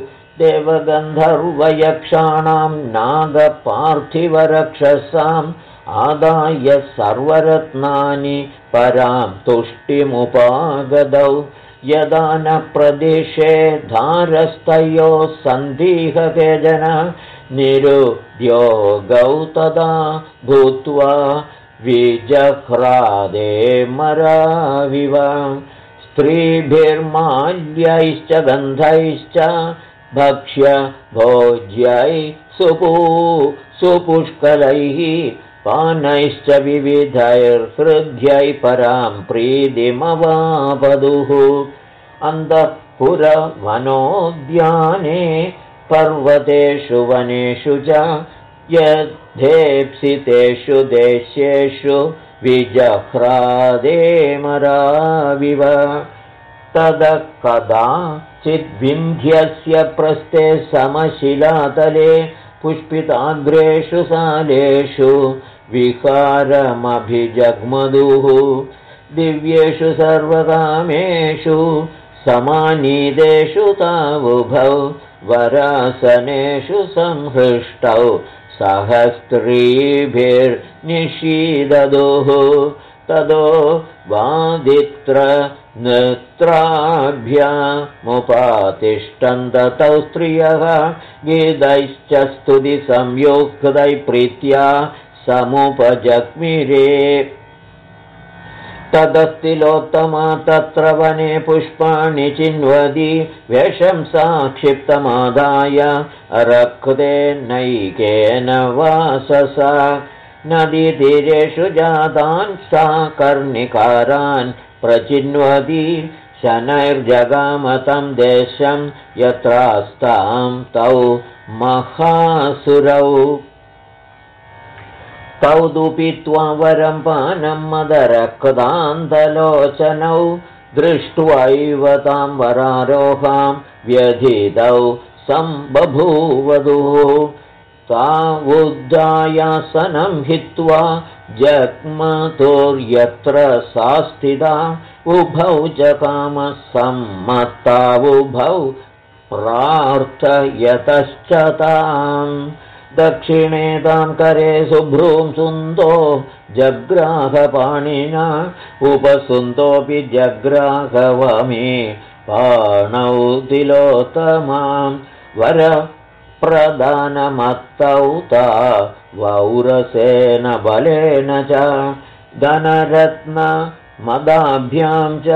देवगन्धर्वयक्षाणां नागपार्थिवरक्षसाम् आदाय सर्वरत्नानि परां तुष्टिमुपागतौ। यदा न प्रदिशे धारस्तयोः सन्दिह केचन निरुद्योगौ तदा भूत्वा विजह्रादे मराविव। स्त्रीभिर्माल्यैश्च गन्धैश्च भक्ष्य भोज्यै सुपुष्कलैः पानैश्च विविधैर्हृद्यै परां प्रीतिमवापदुः। अन्तःपुरवनोद्याने पर्वतेषु वनेषु च यद्धेप्सितेषु देशेषु विजह्रादे मराविव। ततः कदाचिद्विन्ध्यस्य प्रस्थे समशिलातले पुष्पिताग्रेषु सालेषु विहारमभिजग्मधुः। दिव्येषु सर्वकामेषु समानीतेषु तावुभौ वरासनेषु संहृष्टौ सहस्त्रीभिर्निषीदधुः। ततो वादित्र नेत्राभ्यामुपातिष्ठन्तौ स्त्रियः गीतैश्च स्तुतिसंयुक्तै प्रीत्या समुपजग्मिरे। ततस्तिलोत्तमा तत्र वने पुष्पाणि चिन्वति वेषं सा क्षिप्तमादाय रक्तेनैकेन वाससा। नदीतीरेषु जातान् सा कर्णिकारान् प्रचिन्वति शनैर्जगामतं देशं यत्रास्तां तौ महासुरौ। तौ तु पीत्वा वरं पानं मदरक्तान्तलोचनौ दृष्ट्वैव तां वरारोहां व्यथितौ सम्बभूवधुः। तावुद्धायासनं हित्वा जग्मतोर्यत्र सा स्थिता उभौ जकामसम्मत्तावुभौ प्रार्थयतश्च ताम्। दक्षिणे तां करे शुभ्रूं सुन्दो जग्राहपाणिना उपसुन्दोऽपि जग्राहवमे पाणौ तिलोत्तमां वरप्रदानमत्तौ ता वौरसेन बलेन च धनरत्नमदाभ्यां च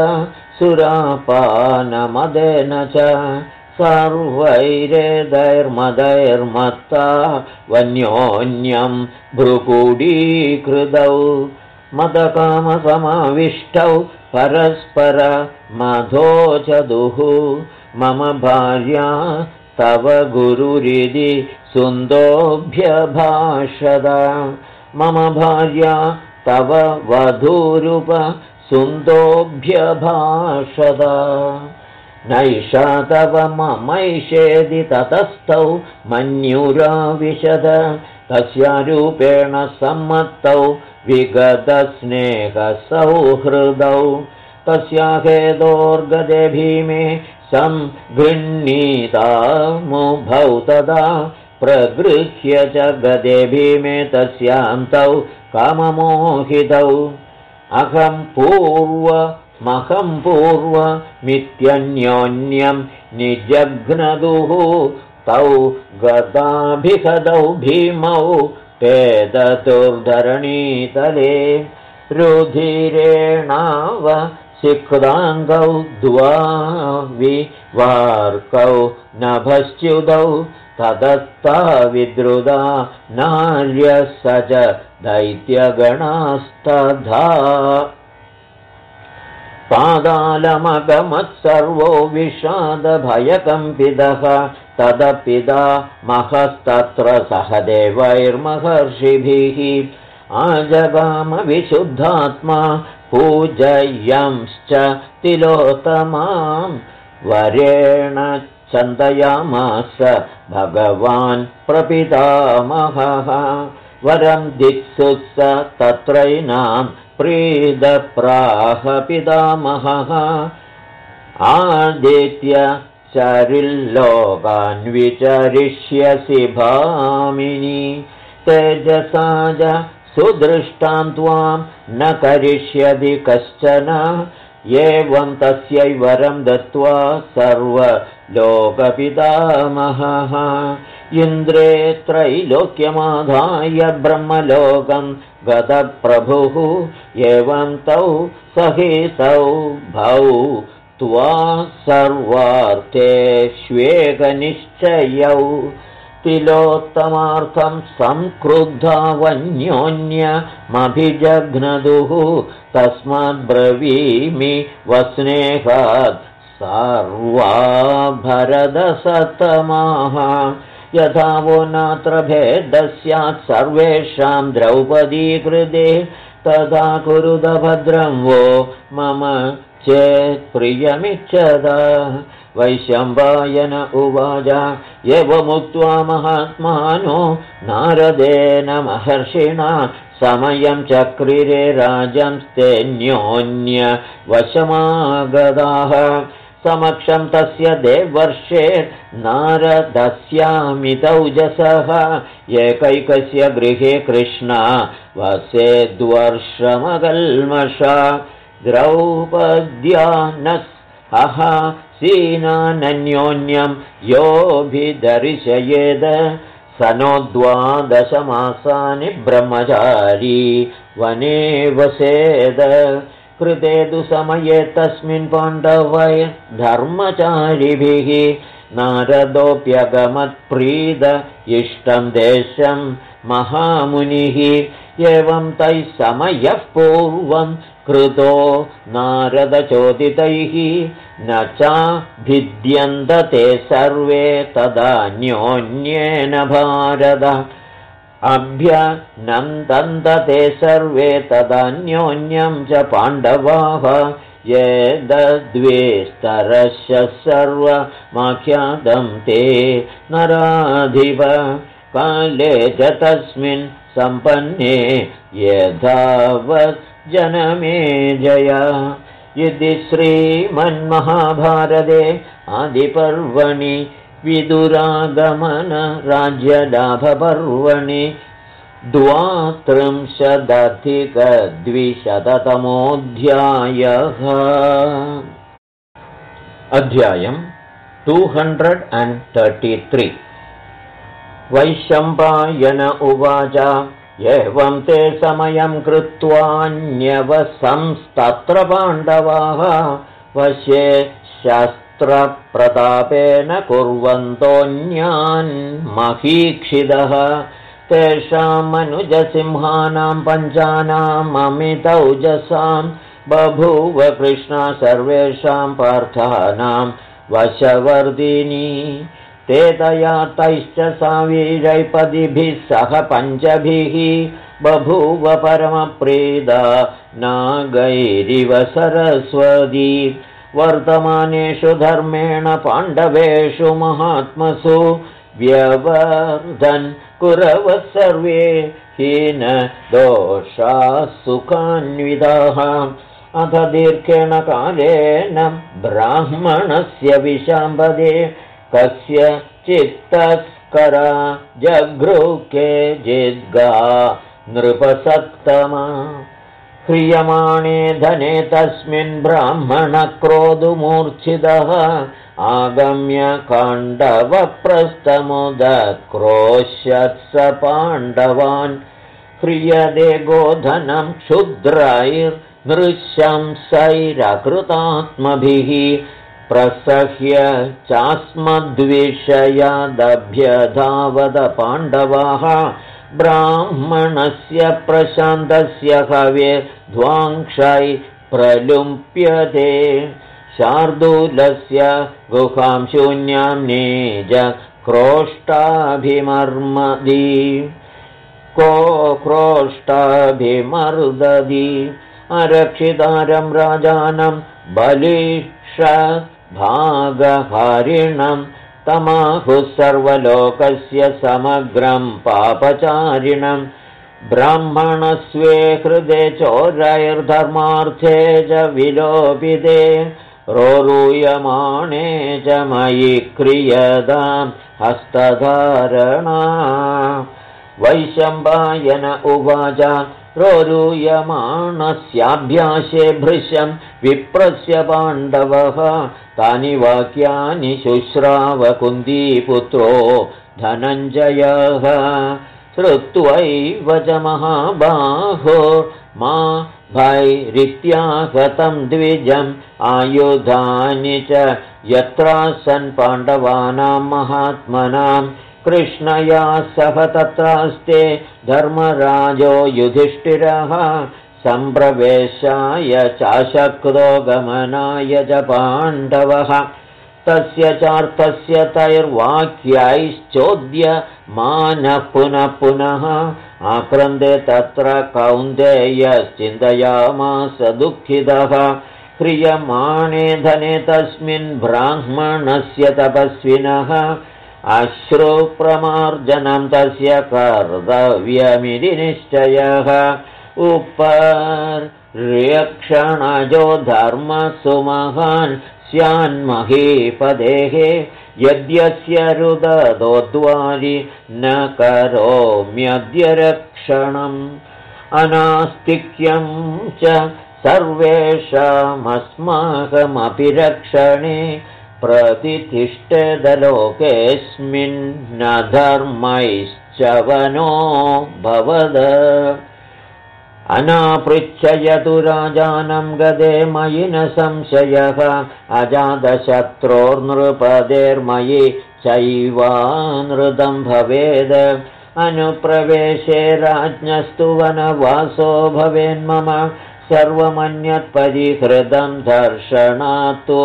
सुरापानमदेन च सर्वैरेदैर्मदैर्मत्ता वन्योन्यं भ्रुकुडीकृतौ मदकामसमाविष्टौ परस्परमधोचदुः। मम भार्या तव गुरुरिति सुन्दोऽभ्यभाषत। मम भार्या तव वधूरुप सुन्दोऽभ्यभाषत। नैषा तव ममैषेदि ततस्तौ मन्युराविशद। तस्यारूपेण सम्मतौ विगतस्नेहसौहृदौ। तस्याहेतोर्गते भीमे संगृह्णीतामुभौ तदा प्रगृह्य च गते भीमे तस्यां तौ काममोहितौ। अहं पूर्वमित्यन्योन्यं निजघ्नदुः। तौ गदाभिहदौ भीमौ तेदतुर्धरणीतले रुधिरेणाव सिक्दाङ्गौ द्वाविवार्कौ नभश्च्युतौ तदस्ता विद्रुदा नार्यः स च दैत्यगणास्तथा पादालमगमत्सर्वो विषादभयकम्पितः तदपिता महस्तत्र सह देवैर्महर्षिभिः आजगामविशुद्धात्मा पूजयंश्च तिलोत्तमां वरेण चन्दयामास भगवान् प्रपितामहः वरं दित्सु स तत्रैनां प्रीदप्राह पितामहः आदित्य चरिल्लोकान् विचरिष्यसि भामिनी तेजसा च सुदृष्टां त्वां न करिष्यति कश्चन एवं तस्यै वरं दत्त्वा सर्वलोकपितामहः इन्द्रे त्रैलोक्यमाधाय ब्रह्मलोकं गतप्रभुः एवं तौ सहितौ भौ त्वा सर्वार्थेष्वेकनिश्चयौ तिलोत्तमार्थं संक्रुद्धा वन्योन्यमभिजघ्नदुः तस्माद्ब्रवीमि वस्नेहात् सर्वा भरदसत्तमाः यथा वो नात्र भेदः स्यात् सर्वेषां द्रौपदी कृते तथा कुरुत भद्रं वो मम चेत्प्रियमिच्छद वैशम्पायन उवाच एवमुक्त्वा महात्मानो नारदेन महर्षिणा समयं चक्रिरे राजंस्तेऽन्योन्यवशमागताः समक्षं तस्य देवर्षे नारदस्यामितौजसः एकैकस्य गृहे कृष्णा वसेद्वर्षमकल्मषा द्रौपद्या नः सीनानन्योन्यं योऽभिदर्शयेद स नो 12 मासानि ब्रह्मचारी वने वसेद कृते तु समये तस्मिन् पाण्डवैर्धर्मचारिभिः नारदोऽप्यगमत्प्रीद इष्टं देशं महामुनिः एवं तैः समयः पूर्वं कृतो नारदचोदितैः न चाभिद्यन्ते सर्वे तदान्योन्येन भारत अभ्यनन्दन्ते सर्वे तदान्योन्यं च पाण्डवाः ये द्वेस्तरस्य सर्वमाख्यातं ते नराधिप काले च तस्मिन् सम्पन्ने यथावत् जनमेजय इति श्रीमन्महाभारते आदिपर्वणि विदुरागमन राज्यलाभपर्वणि 32-अधिक-200तमोऽध्यायः अध्यायम् 233 वैशम्पायन उवाच एवं ते समयं कृत्वान्यवसंस्तत्र पाण्डवाः वश्ये शस्त्रप्रतापेन कुर्वन्तोऽन्यान् महीक्षितः तेषां मनुजसिंहानां पञ्चानाममितौजसां बभूव कृष्णा सर्वेषां पार्थानां वशवर्दिनी ते तया तैश्च सावीरैपदिभिः सह पञ्चभिः बभूव परमप्रीदा नागैरिव सरस्वती वर्तमानेषु धर्मेण पाण्डवेषु महात्मसु व्यवर्धन् कुरवः सर्वे हीन दोषाः सुखान्विताः अथ दीर्घेण कालेन ब्राह्मणस्य विशाम्बदे कस्य चित्तस्करा जघ्रुके जिद्गा नृपसत्तमा ह्रियमाणे धने तस्मिन् ब्राह्मणक्रोधुमूर्च्छितः आगम्य काण्डवप्रस्थमुदक्रोश्यत्स पाण्डवान् ह्रियदे गोधनं क्षुद्रैर् नृशंसैरकृतात्मभिः प्रसह्य चास्मद्विषयादभ्यधावद पाण्डवाः ब्राह्मणस्य प्रशान्तस्य हवे ध्वांक्षै प्रलुम्प्यते शार्दूलस्य गुहां शून्यां निज क्रोष्टाभिमर्मदि को क्रोष्टाभिमर्दति अरक्षितारं राजानं बलिषद्भागहारिणं तमाहुः सर्वलोकस्य समग्रं पापचारिणं ब्राह्मणस्वे हृदे चोरैर्धर्मार्थे च विलोपिते रोरूयमाणे च मयि क्रियतां हस्तधारणा वैशम्पायन उवाच रोरूयमाणस्याभ्यासे भृशं विप्रस्य पाण्डवः तानि वाक्यानि शुश्राव कुन्तीपुत्रो धनञ्जयः श्रुत्वैव च महाबाहो मा भैरित्याहतं द्विजम् आयुधानि च यत्रासन् पाण्डवानां महात्मनां कृष्णया सह तत्रास्ते धर्मराजो युधिष्ठिरः सम्प्रवेशाय चाशक्रो गमनाय च पाण्डवः तस्य चार्थस्य तैर्वाक्यैश्चोद्य मानः पुनः पुनः आक्रन्दे तत्र कौन्तेयश्चिन्तयामास दुःखितः ह्रियमाणे धने तस्मिन् ब्राह्मणस्य तपस्विनः अश्रुप्रमार्जनं तस्य कर्तव्यमिति निश्चयः उपर्यक्षणजो धर्मसुमहान् स्यान्महीपदेः यद्यस्य रुददोद्वारि न करोम्यद्य रक्षणम् अनास्तिक्यं च सर्वेषामस्माकमपि रक्षणे प्रतिष्ठेदलोकेऽस्मिन् न धर्मैश्च वनो भवद अनापृच्छयतु राजानं गदे मयि न संशयः अजातशत्रोर्नृपदेर्मयि चैवानृतं भवेद अनुप्रवेशे राज्ञस्तु वनवासो भवेन्मम सर्वमन्यत्परिहृतं दर्शनात्तु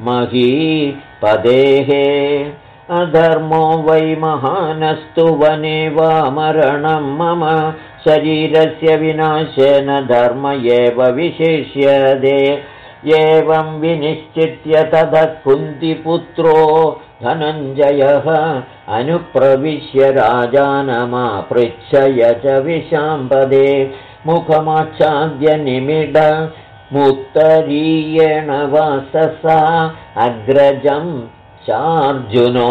महीपदेः अधर्मो वै महानस्तु वने वा मरणं मम शरीरस्य विनाशेन धर्म एव विशिष्यते एवं विनिश्चित्य ततः कुन्तीपुत्रो धनञ्जयः अनुप्रविश्य राजानमापृच्छय च विशाम्पदे मुखमाच्छाद्य निमिड मुत्तरीयेण वाससा अग्रजं चार्जुनो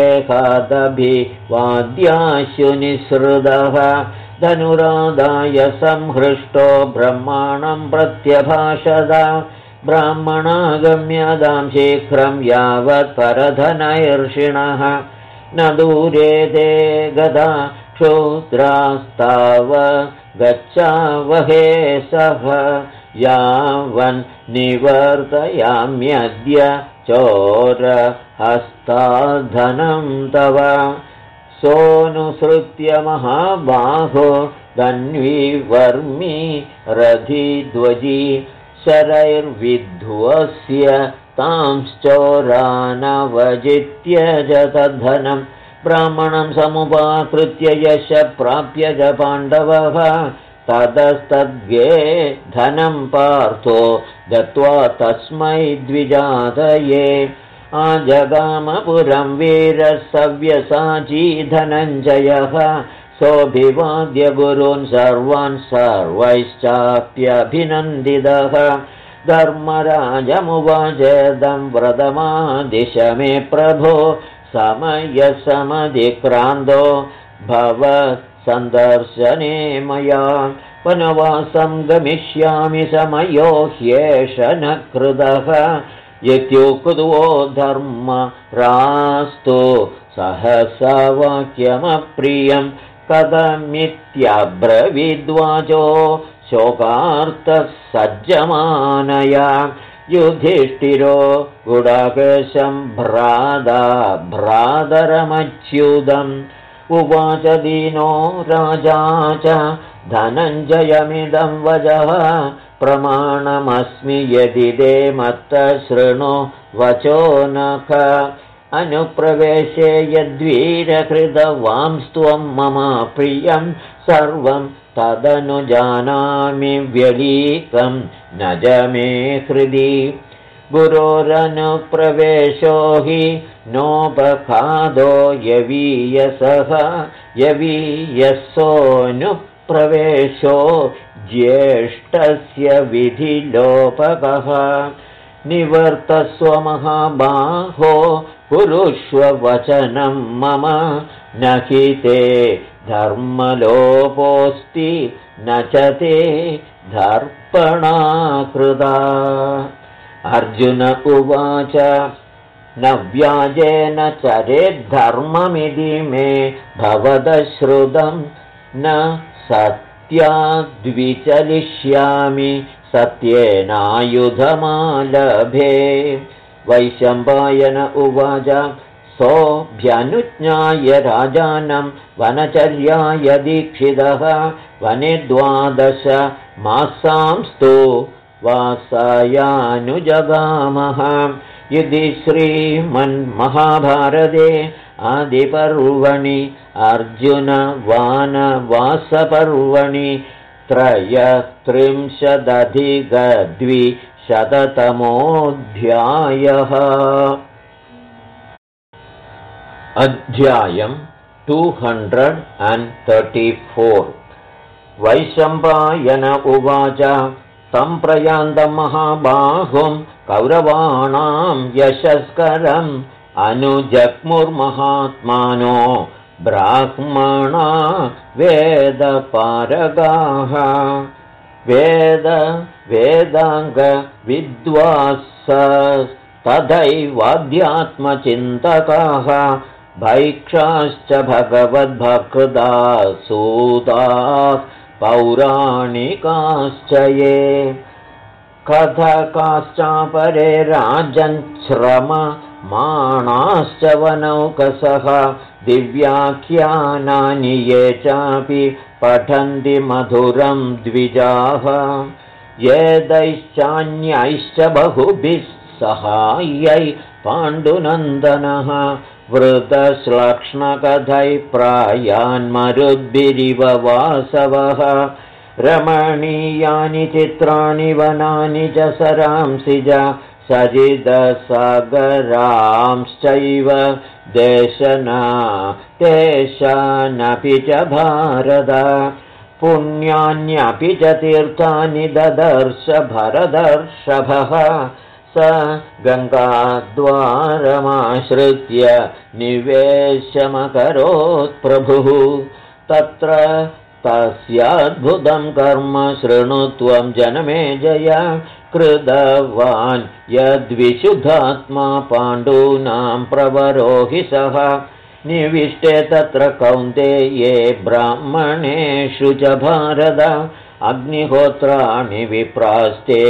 गेहादभिवाद्याशु निःसृतः धनुरादाय संहृष्टो ब्रह्माणं प्रत्यभाषद ब्राह्मणागम्यदां शीघ्रं यावत् परधनैर्षिणः न दूरे ते गदा क्षुद्रास्ताव गच्छावहे सह यावन्निवर्तयाम्यद्य चोरहस्ताद्धनं तव सोऽनुसृत्य महाबाहो धन्वीवर्मि रथिध्वजी शरैर्विध्वस्य तांश्चोरानवजित्य च तद्धनं ब्राह्मणं समुपाकृत्य यश प्राप्य च पाण्डवः ततस्तद्गे धनं पार्थो दत्त्वा तस्मै द्विजातये आजगामपुरं वीरः सव्यसाची धनञ्जयः सोऽभिवाद्य गुरून् सर्वान् सर्वैश्चाप्यभिनन्दितः धर्मराजमुवाचेदं व्रतमादिश मे प्रभो समयसमधिक्रान्तो भव सन्दर्शने मया वनवासं गमिष्यामि समयो ह्येष न कृतः यत्युक्तो धर्मरास्तु सहसा वाक्यमप्रियं कथमित्यब्रवीद्वाचो शोकार्तः सज्जमानया युधिष्ठिरो गुडाकेशं भ्रातरमच्युतम् उवाच दीनो राजा च धनञ्जयमिदं वचः प्रमाणमस्मि यदि ते मत्तः शृणु वचो नख अनुप्रवेशे यद्वीरकृतवांस्त्वं मम प्रियं सर्वं तदनुजानामि व्यलीकं न च मे हृदि गुरोरनुप्रवेशो हि नोपखादो यवीयसोऽनुप्रवेशो ज्येष्ठस्य विधिलोपकः निवर्तस्व महाबाहो कुरुष्व वचनं मम न हि ते धर्मलोपोऽस्ति न च ते दर्पणाकृता अर्जुन उवाच न व्याजेन चरेद्धर्ममिति मे भवदश्रुतं न सत्याद्विचलिष्यामि सत्येनायुधमालभे वैशम्पायन उवाच सोऽभ्यनुज्ञाय राजानं वनचर्याय दीक्षितः वने 12 मासांस्तु वासायानुजगामः इति श्रीमन्महाभारते आदिपर्वणि अर्जुनवानवासपर्वणि 33-द्विशततमोऽध्यायः। अध्यायम् 234 वैशम्पायन उवाच तं प्रयान्तं महाबाहुं कौरवाणां यशस्करम् अनुजग्मुर्महात्मानो ब्राह्मणा वेदपारगाः वेदैवाद्यात्मचिन्तकाः भैक्षाश्च भगवद्भक्ता सूताः पौराणिकाश्च ये कथकाश्चापरे राजन्श्रममाणाश्च वनौकसः दिव्याख्यानानि ये चापि पठन्ति मधुरं द्विजाः येदैश्चान्यैश्च बहुभिः सहायै पाण्डुनन्दनः वृतश्लक्ष्णकथै प्रायान्मरुद्भिरिव वासवः रमणीयानि चित्राणि वनानि च सरांसि च सरितसागरांश्चैव देशना तेषानपि च भारत पुण्यान्यपि च तीर्थानि ददर्श भरदर्षभः स गङ्गाद्वारमाश्रित्य निवेशमकरोत् प्रभुः तत्र तस्याद्भुतं कर्म शृणुत्वं जनमेजय कृतवान् यद्विशुद्धात्मा पाण्डूनां प्रवरो हि सः निविष्टे तत्र कौन्तेये ब्राह्मणेषु च भारत अग्निहोत्राणि विप्रास्ते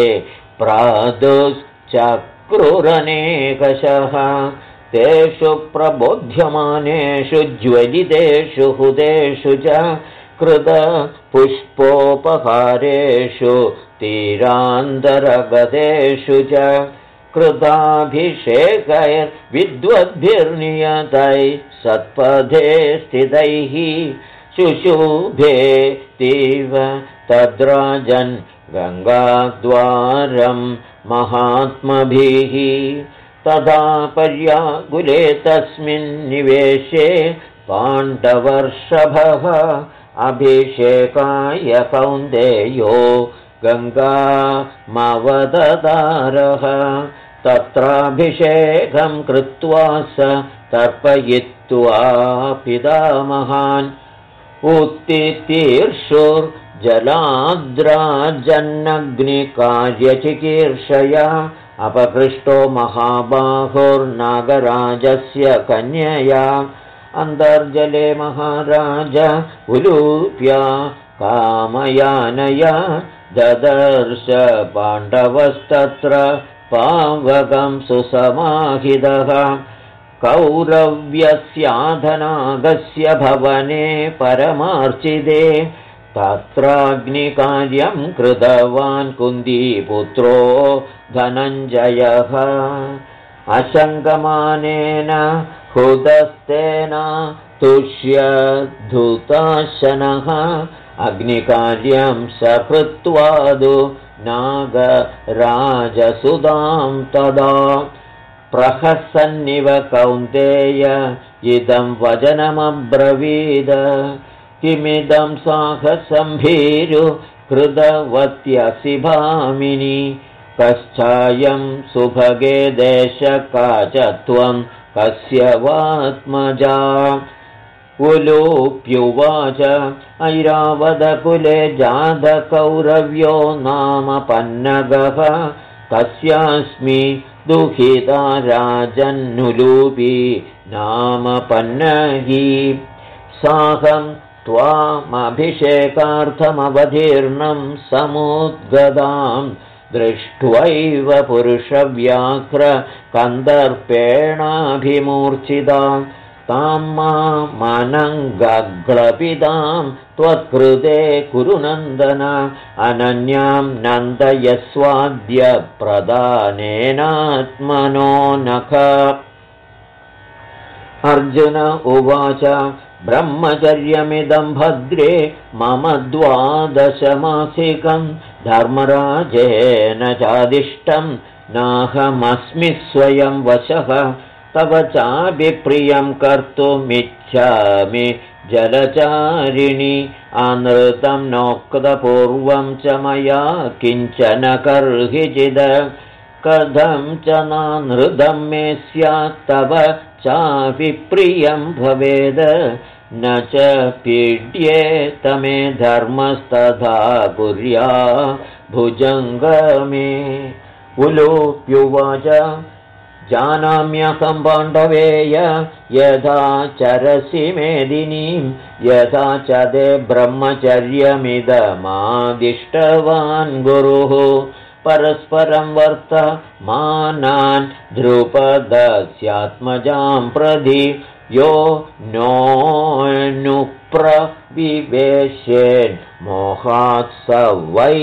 प्रादुश्चक्रुरनेकशः तेषु प्रबोध्यमानेषु ज्वलितेषु हुतेषु च कृतपुष्पोपहारेषु तीरान्तरगतेषु च कृताभिषेकैर्विद्वद्भिर्नियतैः सत्पथे स्थितैः शुशुभे तीव तद्राजन् गङ्गाद्वारं महात्मभिः तदा पर्याकुले तस्मिन्निवेशे पाण्डवर्षभः अभिषेकाय कौन्तेयो गङ्गामवददारः तत्राभिषेकं कृत्वा स तर्पयित्वा पितामहान् उत्तितीर्षुर्जलाद्राजन्नग्निकार्यचिकीर्षया अपकृष्टो महाबाहुर्नागराजस्य कन्यया अन्तर्जले महाराज उलूप्या कामयानया ददर्श पाण्डवस्तत्र पावकं सुसमाहितः कौरव्यस्याधनागस्य भवने परमार्चिते तत्राग्निकार्यं कृतवान् कुन्दीपुत्रो धनञ्जयः अशङ्कमानेन हुतस्तेन तुष्यधुताशनः अग्निकार्यं सकृत्वादु नागराजसुतां तदा प्रहसन्निव कौन्तेय इदं वचनमब्रवीद किमिदं साहसं भीरु कृतवत्यसि भामिनि कश्चायं सुभगे देशकाचत्वं कस्य वात्मजा उलूप्युवाच ऐरावतकुले जातकौरव्यो नाम पन्नगः तस्यास्मि दुःखिता राजन्नुलूपी नाम पन्नगी साहं त्वामभिषेकार्थमवतीर्णं समुद्गदां दृष्ट्वैव पुरुषव्याघ्र कन्दर्पेणाभिमूर्छितां तां मामनङ्गग्लपितां त्वत्कृते कुरु नन्दन अनन्यां नन्दयस्वाद्य प्रदानेनात्मनो नख अर्जुन उवाच ब्रह्मचर्यमिदं भद्रे मम 12 धर्मराजेन चादिष्टं नाहमस्मि स्वयं वशः तव चाभिप्रियं कर्तुमिच्छामि जलचारिणि अनृतं नोक्तपूर्वं च मया किञ्चन कर्हिचिद कथं च नानृतं मे स्यात् तव चाभिप्रियं भवेद न च पीड्येत मे धर्मस्तथा कुर्या भुजङ्गमे उलूप्युवाच जानाम्यहं पाण्डवेय यथा चरसि मेदिनीं यथा च ते ब्रह्मचर्यमिदमादिष्टवान् गुरुः परस्परं वर्तमानान् ध्रुपदस्यात्मजां प्रधि यो नोऽनुप्रविवेश्येन् मोहात् स वै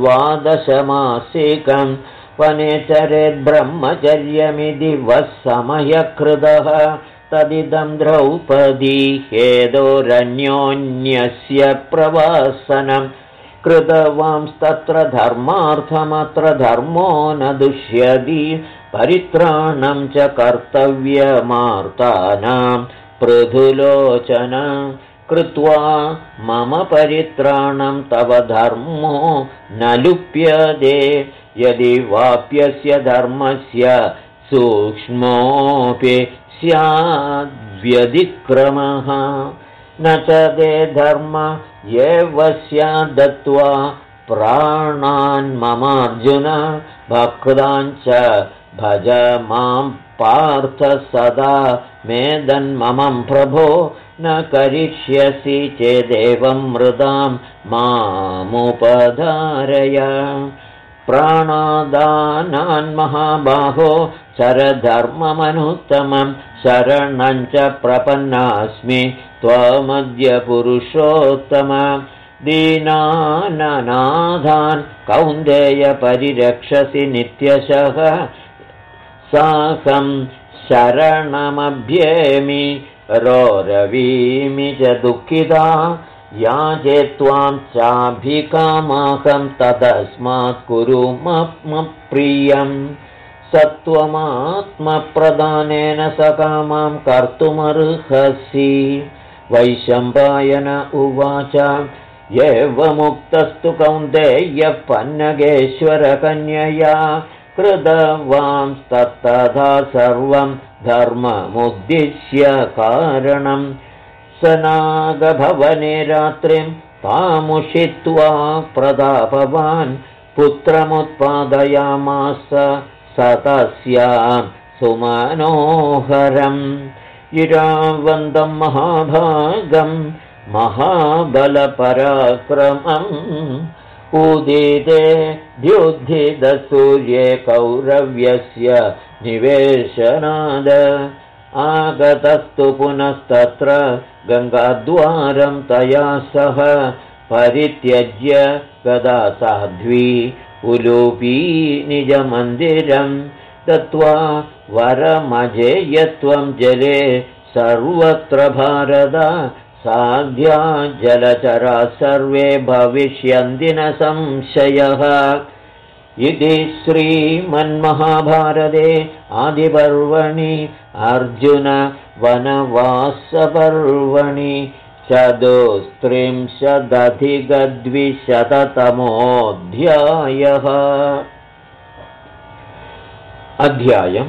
12 वने चरेद्ब्रह्मचर्यमिति वः समयकृतः तदिदं द्रौपदी हेतोरन्योन्यस्य प्रवासनं कृतवांस्तत्र धर्मार्थमत्र धर्मो न दुष्यति परित्राणं च कर्तव्यमार्तानां पृथुलोचन कृत्वा मम परित्राणं तव धर्मो न लुप्यते यदि वाप्यस्य धर्मस्य सूक्ष्मोऽपि स्याद्व्यतिक्रमः न च ते धर्म एव स्याद्दत्त्वा प्राणान् ममार्जुन भक्ताञ्च भज मां पार्थ सदा मेदन्ममं प्रभो न करिष्यसि चेदेवं मृदां मामुपधारय प्राणादानान् महाबाहो चरधर्ममनुत्तमं शरणं च प्रपन्नास्मि त्वमद्य पुरुषोत्तम दीनाननाथान् कौन्तेय परिरक्षसि नित्यशः साहं शरणमभ्येमि रोरवीमि च दुःखिता याचे त्वां चाभिकामाहं तदस्मात् कुरु मम प्रियं सत्त्वमात्मप्रदानेन सकामां कर्तुमर्हसि वैशम्पायन उवाच एवमुक्तस्तु कौन्तेयः पन्नगेश्वरकन्यया कृतवांस्तत्तथा सर्वं धर्ममुद्दिश्य कारणम् स नागभवने रात्रिं तामुषित्वा प्रतापवान् पुत्रमुत्पादयामास स तस्यां सुमनोहरम् इरावन्तं महाभागं महाबलपराक्रमम् उदिते द्युद्धितसूर्ये कौरव्यस्य निवेशनाद आगतस्तु पुनस्तत्र गङ्गाद्वारं तया सह परित्यज्य गदा साध्वी उलूपी निजमन्दिरं दत्त्वा वरमजेयत्वं जले सर्वत्र भारत साध्या जलचरा सर्वे भविष्यन्ति न संशयः। इति श्रीमन्महाभारते आदिपर्वणि अर्जुन वनवासपर्वणि 33-द्विशततमोऽध्यायः। अध्यायं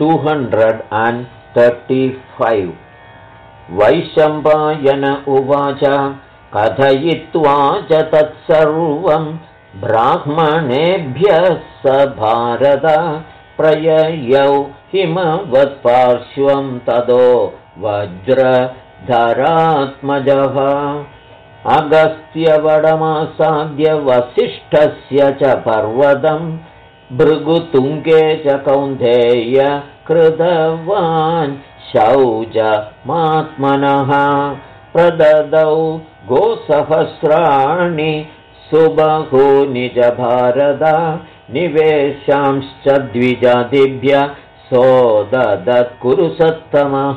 235। वैशम्पायन उवाच कथयित्वा च तत्सर्वं ब्राह्मणेभ्यः स भारत प्रययौ हिमवत्पार्श्वं ततो वज्रधरात्मजः अगस्त्यवडमासाद्य वसिष्ठस्य च पर्वतं भृगुतुङ्गे च कौन्तेय कृतवान् शौचमात्मनः प्रददौ गोसहस्राणि सुबहूनि च भारत निवेशांश्च द्विजातिभ्य सोददत्कुरु सत्तमः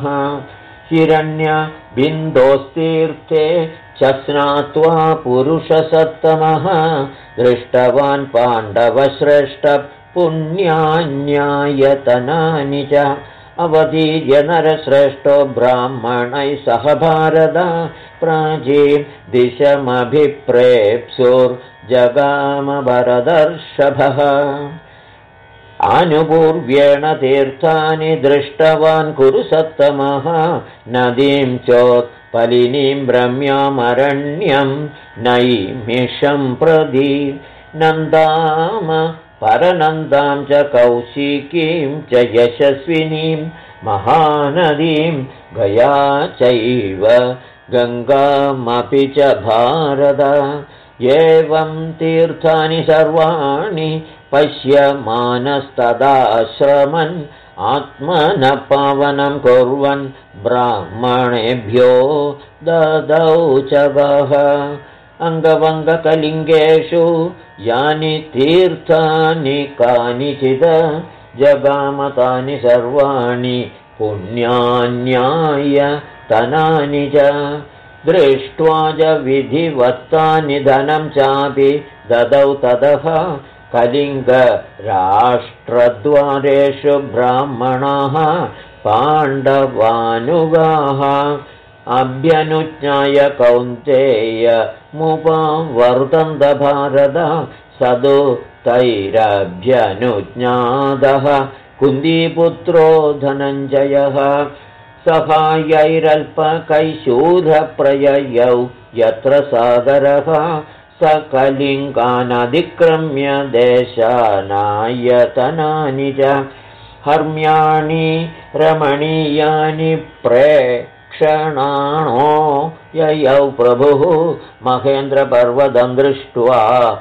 हिरण्यबिन्दोस्तीर्थे च स्नात्वा पुरुषसत्तमः दृष्टवान् पाण्डवश्रेष्ठ पुण्यान्यायतनानि च अवधीर्य नरश्रेष्ठो ब्राह्मणैः सह भारत प्राचीं दिशमभिप्रेप्सुर्जगाम भरतर्षभः आनुपूर्व्येण तीर्थानि दृष्टवान् कुरु सत्तमः नदीं चोत्पलिनीं रम्यामरण्यं नैमिषं प्रति नन्दाम परनन्दां च कौशिकीं च यशस्विनीं महानदीं गया चैव गङ्गामपि च भारत एवं तीर्थानि सर्वाणि पश्यमानस्तदाश्रमन् आत्मनः पावनं कुर्वन् ब्राह्मणेभ्यो ददौ च वः अङ्गवङ्गकलिङ्गेषु यानि तीर्थानि कानिचिद जगामतानि सर्वाणि पुण्यान्यायतनानि च दृष्ट्वा च विधिवत्तानि धनं चापि ददौ ततः कलिङ्गराष्ट्रद्वारेषु ब्राह्मणाः पाण्डवानुगाः अभ्यनुज्ञाय कौन्तेयमुपवर्तन्त भारत सदु तैरभ्यनुज्ञातः कुन्दीपुत्रो धनञ्जयः सहायैरल्पकैशूरप्रययौ यत्र सागरः स कलिङ्गानधिक्रम्य देशानायतनानि च हर्म्याणि रमणीयानि प्रेक्षणाणो ययौ प्रभुः महेन्द्रपर्वतं दृष्ट्वा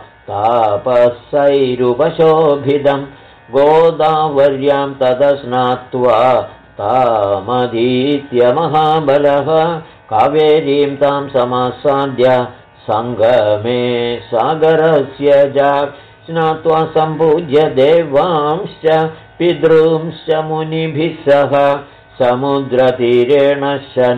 तापसैरुपशोभितं गोदावर्यां तदस्नात्वा तामधीत्य महाबलः कावेरीं तां समासाद्य सङ्गमे सागरस्य च स्नात्वा सम्पूज्य देवांश्च पितॄंश्च मुनिभिः सह समुद्रतीरेण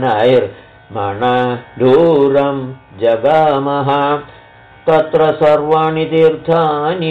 शनैर्मणदूरं जगामः तत्र सर्वाणि तीर्थानि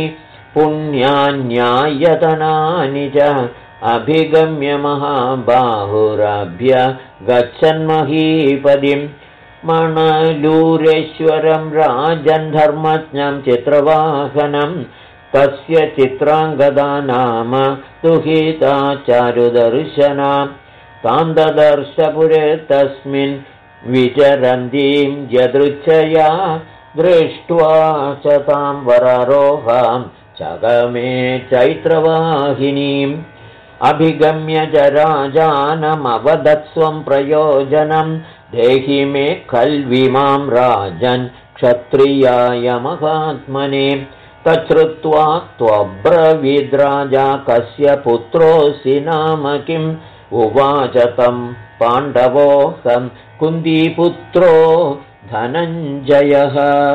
पुण्यान्यायतनानि च अभिगम्य महाबाहुरभ्य गच्छन्महीपदिं मणलूरेश्वरं राजन् धर्मज्ञं चित्रवाहनं तस्य चित्राङ्गदा नाम दुहिता चारुदर्शना तां ददर्शपुरे तस्मिन् विचरन्तीं यदृच्छया दृष्ट्वा च तां वरारोहां चगमे चैत्रवाहिनीम् अभिगम्य च राजानमवदत्स्वं प्रयोजनं देहि मे खल्विमां राजन् क्षत्रियाय महात्मने। तच्छ्रुत्वा त्वब्रवीद्राजा कस्य पुत्रोऽसि नाम किम्? उवाच तं पाण्डवोऽहं कुन्दीपुत्रो धनञ्जयः।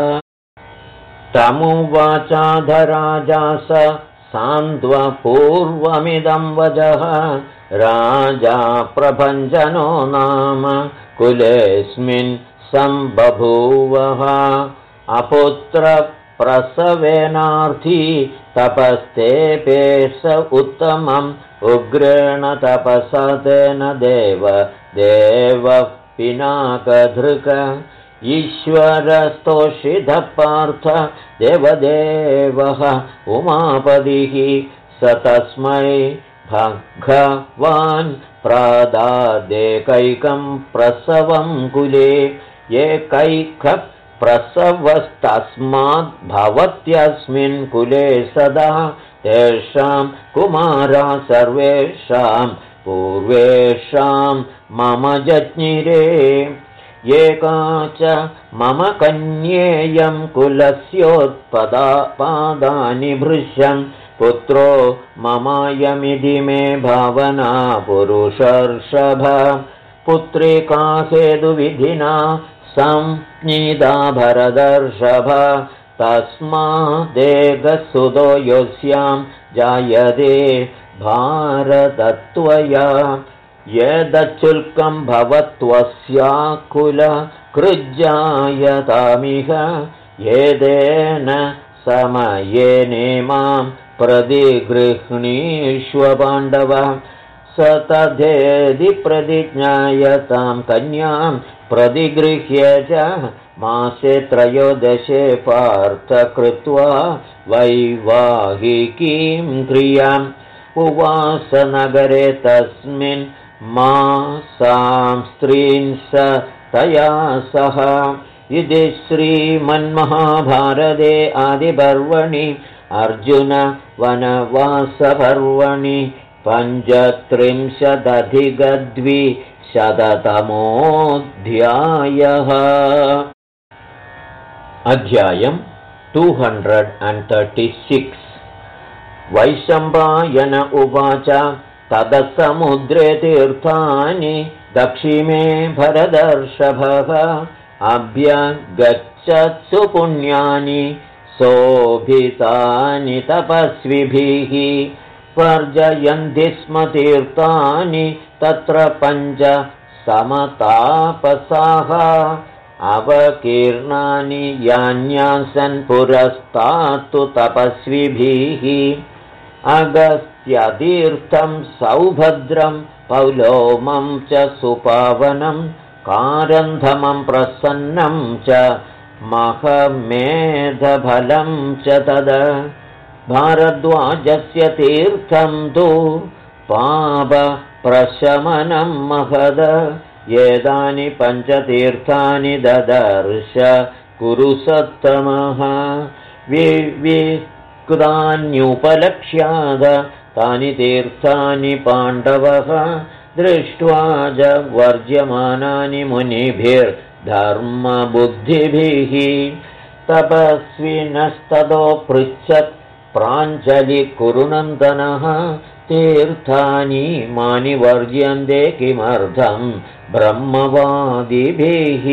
तमुवाचाधराजा स सान्त्वपूर्वमिदं वचः। राजा प्रभञ्जनो नाम कुलेऽस्मिन् सम्बभूवः। अपुत्रप्रसवेनार्थी तपस्तेऽपे स उत्तमम्। उग्रेण तपसा तेन देवः पिनाकधृक। ईश्वरस्तोषितः पार्थ देवदेवः उमापतिः। स तस्मै भगवान् प्रादादेकैकं प्रसवं कुले। एकैकः प्रसवस्तस्माद् भवत्यस्मिन् कुले सदा। तेषां कुमारा सर्वेषां पूर्वेषां मम जज्ञिरे। एका च मम कन्येयं कुलस्योत्पदापादानि भृश्यन्। पुत्रो ममायमिति मे भावना पुरुषर्षभ। पुत्रिका हेतुविधिना संज्ञिता भरतर्षभ। तस्मादेकसुतो यस्यां जायते भारतत्वया। यदच्युल्कं भवत्वस्याकुलकृज्जायतामिह। एतेन समयेनेमां प्रतिगृह्णीष्व पाण्डव। स तथेति प्रतिज्ञाय तां कन्यां प्रतिगृह्य च मासे त्रयोदशे पार्थ कृत्वा वैवाहिकीं क्रियाम्। उवासनगरे तस्मिन् मासां स्त्रीन् स तया सह। इति श्रीमन्महाभारते आदिपर्वणि अर्जुनवनवासपर्वणि 35-द्विशततमोऽध्यायः। अध्यायम् 236। वैशम्पायन उवाच ततः समुद्रे तीर्थानि दक्षिणे भरतर्षभः। अभ्यगच्छत्सु पुण्यानि शोभितानि तपस्विभिः। वर्जयन्ति स्म तीर्थानि तत्र 5 समतापसाः। अवकीर्णानि यान्यासन् पुरस्तात्तु तपस्विभिः। अगस्त्यतीर्थं सौभद्रं पौलोमं च सुपावनं। कारन्धमं प्रसन्नं च महमेधफलं च तद। भारद्वाजस्य तीर्थं तु पापप्रशमनं महद। एतानि 5 तीर्थानि ददर्श कुरु सत्तमः। विविक्तान्युपलक्ष्याद तानि तीर्थानि पाण्डवः। दृष्ट्वा च वर्ज्यमानानि मुनिभिर्धर्मबुद्धिभिः। तपस्विनस्ततो पृच्छत् प्राञ्जलिकुरुनन्दनः। तीर्थानि मानि वर्ज्यन्ते किमर्थं ब्रह्मवादिभिः?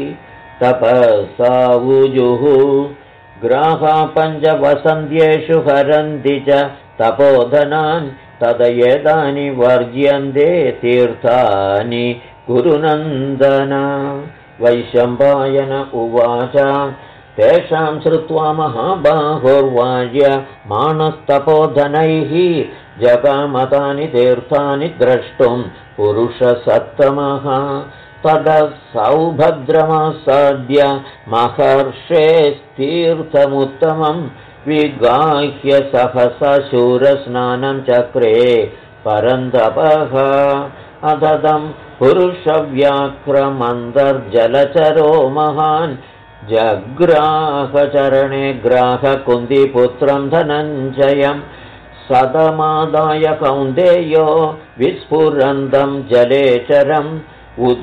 तपसावुजुः ग्राहा 5 वसन्त्येषु हरन्ति च तपोधनान्। तदयेतानि वर्ज्यन्ते तीर्थानि कुरुनन्दन। वैशम्पायन उवाच तेषां श्रुत्वा महाबाहुर्वार्यमाणस्तपोधनैः जगामतानि तीर्थानि द्रष्टुं पुरुषसत्तमः। ततः सौभद्रमासाद्य महर्षेस्तीर्थमुत्तमं विगाह्य सहसा शूरस्नानं चक्रे परन्तपः। अददं पुरुषव्याघ्रमन्तर्जलचरो महान् जग्राहचरणे ग्राहकुन्तीपुत्रं धनञ्जयं। सदमादाय कौन्तेयो विस्फुरन्तं जलेचरं। उद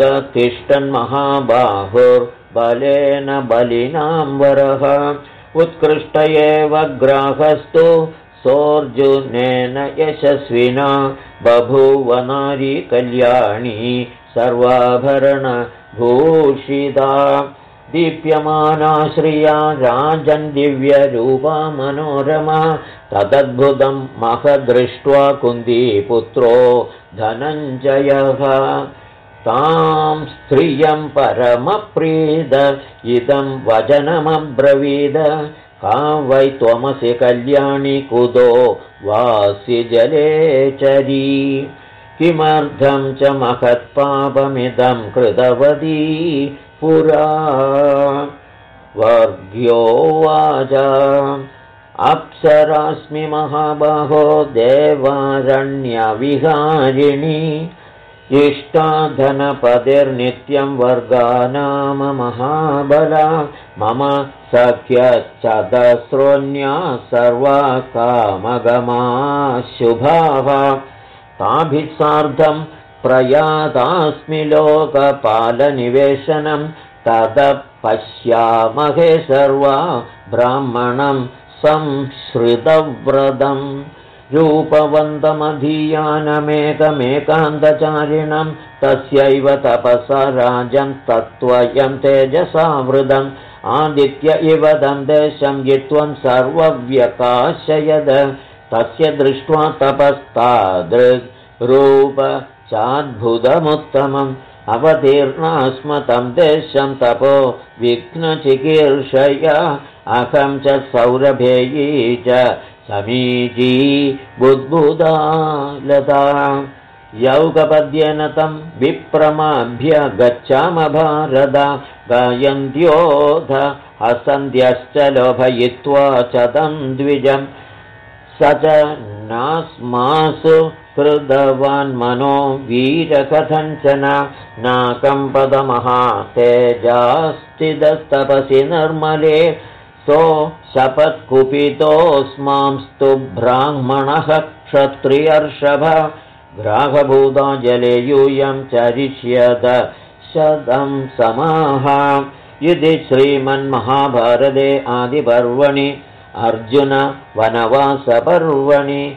तिष्ठन्महाबाहुर्बलेन बलिनां वरः उत्कृष्ट एव ग्राहस्तु सोऽर्जुनेन यशस्विना बभूव नारी कल्याणी सर्वाभरणभूषिता दीप्यमाना श्रिया राजन् दिव्यरूपा मनोरमा तदद्भुतं महदृष्ट्वा कुन्दीपुत्रो धनञ्जयः तां स्त्रियं परमप्रीद इदं वचनमब्रवीद का वै त्वमसि कल्याणी कुतो वासि जलेचरी किमर्थं च महत्पापमिदं कृतवती पुरा वर्ग्योवाच अप्सरास्मि महाबाहो देवारण्यविहारिणि इष्टाधनपतिर्नित्यं वर्गानाम महाबला मम सख्यश्चतस्रोऽन्या सर्वा कामगमाः शुभाः ताभिः सार्धं प्रयातास्मि लोकपालनिवेशनं ततः पश्यामहे सर्वा ब्राह्मणं संश्रितव्रतम् रूपवन्तमधीयानमेकमेकान्तचारिणं तस्यैव तपसा राजं तत्त्वयं तेजसावृतम् आदित्य इव तं देशं यित्वं सर्वव्यकाशयद तस्य दृष्ट्वा तपस्तादृग्रूप चाद्भुतमुत्तमम् अवतीर्णास्म तं देशं तपो विघ्नचिकीर्षया अहं च सौरभेयी च समीची बुद्बुदा लता यौगपद्येन तं विप्रमाभ्य गच्छाम भारत गायन्त्योऽध हसन्त्यश्च लोभयित्वा च तं द्विजं स च नास्मासु कृतवान् मनो वीरकथञ्चन नाकम्पदमहा तेजास्तिदस्तपसि निर्मले सो शपत्कुपितोऽस्मांस्तु ब्राह्मणः क्षत्रियर्षभ ग्राहभूता जले यूयं चरिष्यत शतं समाः इति श्रीमन्महाभारते आदिपर्वणि अर्जुन वनवासपर्वणि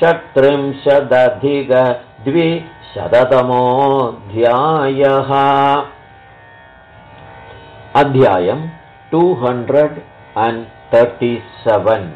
37+200तमोऽध्यायः अध्यायं 237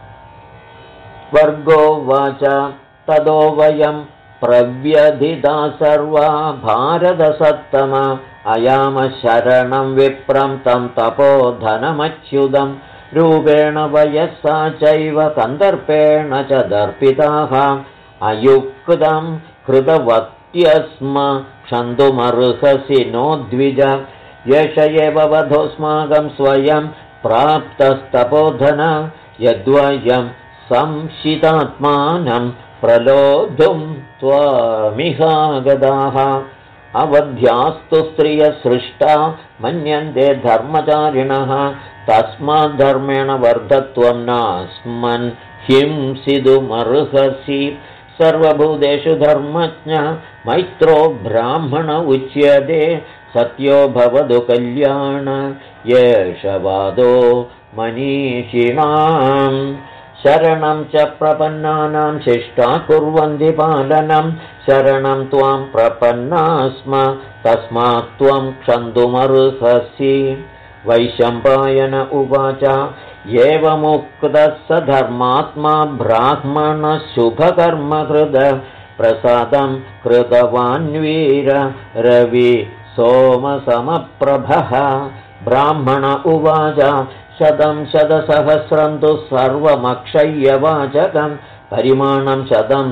वर्गोवाच ततो वयं प्रव्यधिता सर्वा भारतसत्तम अयाम शरणं विप्रं तं तपोधनमच्युतं रूपेण वयस्सा चैव कन्दर्पेण च दर्पिताः अयुक्तं कृतवत्यस्म क्षन्तुमर्हसि नो द्विज एष एव वधोऽस्माकं स्वयं प्राप्तस्तपोधन यद्वयं संशितात्मानं प्रलोद्धुं त्वामिहागताः अवध्यास्तु स्त्रियसृष्टा मन्यन्ते धर्मचारिणः तस्माद्धर्मेण वर्धत्वं नास्मन् हिंसितुमर्हसि सर्वभूतेषु धर्मज्ञ मैत्रो ब्राह्मण उच्यते सत्यो भवतु कल्याण एष वादो मनीषिणाम् शरणं च प्रपन्नानां शिष्टा कुर्वन्ति पालनं शरणं त्वां प्रपन्ना स्म तस्मात् त्वं क्षन्तुमर्हसि वैशम्पायन उवाच एवमुक्तः स धर्मात्मा ब्राह्मणशुभकर्मकृत प्रसादं कृतवान् वीर रवि सोमसमप्रभः ब्राह्मण उवाच शतं शतसहस्रं तु सर्वमक्षय्यवाचकं परिमाणं शतं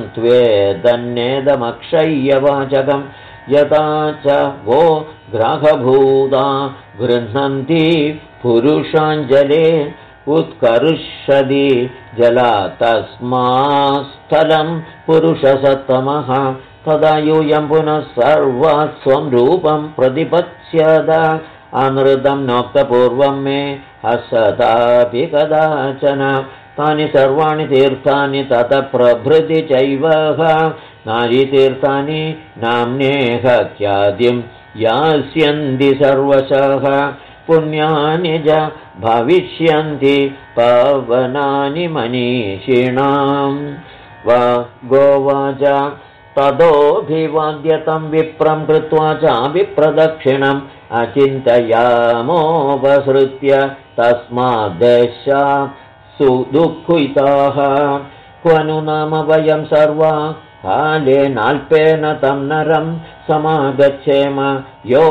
त्वेदन्नेदमक्षय्यवाचकं यथा च वो ग्राहभूता गृह्णन्ति पुरुषाञ्जले उत्कर्षति जला तस्मात्स्थलं पुरुषसत्तमः तदा यूयं पुनः सर्वात् स्वं रूपं प्रतिपत्स्यत अनृतं नोक्तपूर्वं मे हसतापि कदाचन तानि सर्वाणि तीर्थानि ततः प्रभृति चैव नारीतीर्थानि नाम्नेह ख्यातिं यास्यन्ति सर्वशः पुण्यानि च भविष्यन्ति पावनानि मनीषिणाम् वा गोवाच ततोऽभिवाद्यतं विप्रं कृत्वा चाभिप्रदक्षिणम् अचिन्तयामोपसृत्य तस्माद्दशा सुदुःखिताः क्वनु नाम वयं सर्वा कालेनाल्पेन तं नरं समागच्छेम यो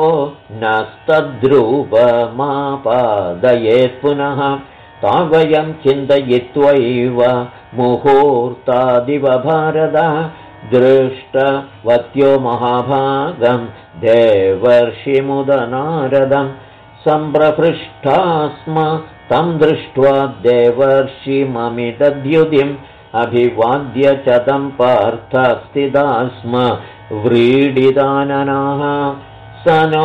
नस्तद्रूपमापादयेत् पुनः तावयं चिन्तयित्वैव मुहूर्तादिव भारत दृष्टवत्यो महाभागं देवर्षिमुदनारदं सम्प्रहृष्टा स्म तं दृष्ट्वा देवर्षिममितद्युतिम् अभिवाद्य च तं पार्थस्थिता स्म व्रीडिताननाः स नो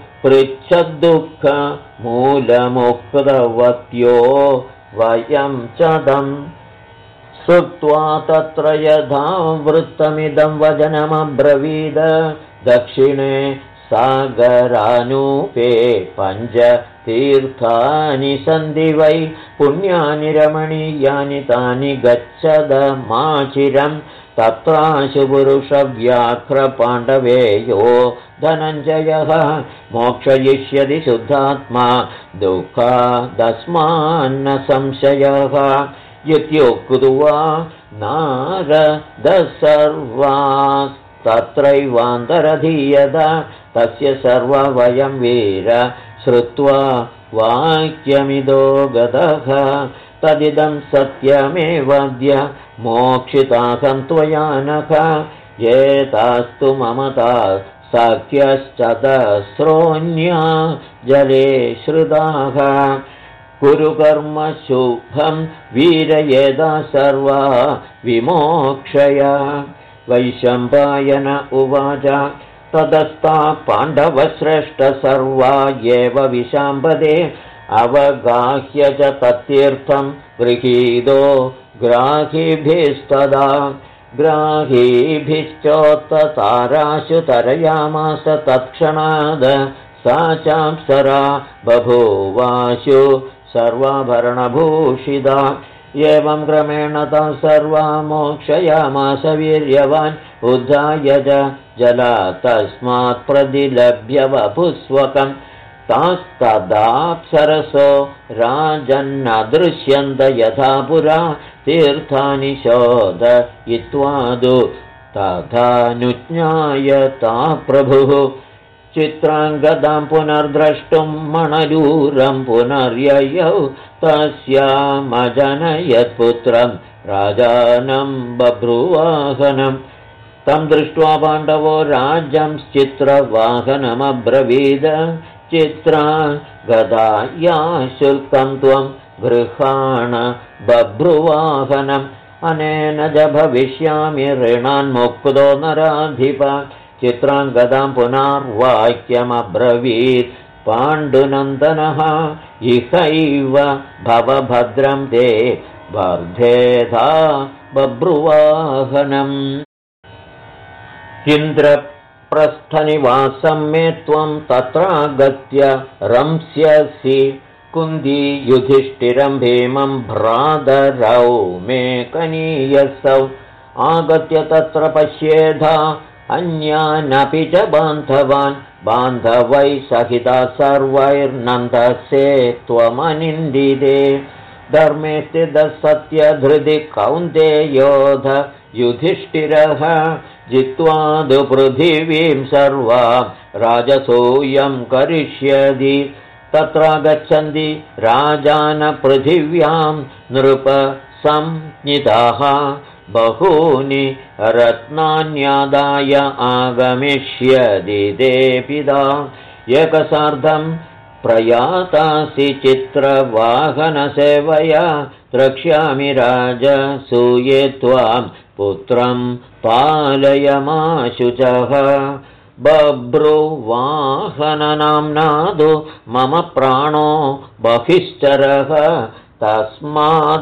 पृच्छद्दुःखमूलमुक्तवत्यो वयं च तम् श्रुत्वा तत्र यथा वृत्तमिदं वचनमब्रवीद दक्षिणे सागरानूपे पञ्चतीर्थानि सन्ति वै पुण्यानि रमणीयानि तानि गच्छदमाचिरं तत्राशुपुरुषव्याघ्रपाण्डवेयो धनञ्जयः मोक्षयिष्यति शुद्धात्मा दुःखादस्मान्न संशयः इत्युक्त्वा नारदः सर्वास्तत्रैवान्तरधीयत तस्य सर्वा वयं वीर श्रुत्वा वाक्यमिदो गतः तदिदं सत्यमेवाद्य मोक्षिताहं त्वया नख एतास्तु ममता सख्यश्चतस्रोऽन्या जले श्रुताः कुरु कर्म शुभं वीरयेदा सर्वा विमोक्षय वैशम्पायन उवाच ततस्ता पाण्डवश्रेष्ठ सर्वा एव विशाम्पदे अवगाह्य च तत्तीर्थं गृहीतो ग्राहिभिस्तदा ग्राहिभिश्चोत्तताराशु तरयामास तत्क्षणाद सा चाप्सरा बभूवाशु सर्वाभरणभूषिता एवं क्रमेण तां सर्वा मोक्षयामास वीर्यवान् उद्धाय च जला तस्मात् प्रतिलभ्य वपुस्वकम् तास्तदाप्सरसो राजन्नदृश्यन्त यथा पुरा तीर्थानि शोधयित्वादु तथानुज्ञायता प्रभुः चित्राङ्गदां पुनर्द्रष्टुं मणरूरं पुनर्ययौ तस्यामजनयत्पुत्रं राजानं बभ्रुवाहनं तं दृष्ट्वा पाण्डवो राज्यंश्चित्रवाहनमब्रवीद चित्रा गदाया शुल्कं त्वं गृहाण बभ्रुवाहनम् अनेन च भविष्यामि ऋणान्मुक्तो नराधिप चित्राङ्गदां पुनर्वाक्यमब्रवीत् पाण्डुनन्दनः इहैव भवभद्रं ते वर्धेधा बभ्रुवाहनम् इन्द्रप्रस्थनिवासं मे त्वं तत्रागत्य रंस्यसि कुन्दी युधिष्ठिरं भीमं भ्रातरौ मे कनीयसौ आगत्य तत्र पश्येधा अन्यानपि च बान्धवान् बान्धवै सहिता सर्वैर्नन्दसे त्वमनिन्दिते धर्मे स्थितः सत्यधृति कौन्तेयोध युधिष्ठिरः जित्वादु पृथिवीं सर्वां राजसूयं करिष्यति तत्र गच्छन्ति राजानपृथिव्यां नृपसंज्ञिताः बहूनि रत्नान्यादाय आगमिष्यति ते पिता एकसार्धं प्रयातासि चित्रवाहनसेवया द्रक्ष्यामि राजसूये त्वां पुत्रं पालयमाशुचः बभ्रुवाहननाम्नादो मम प्राणो बहिश्चरः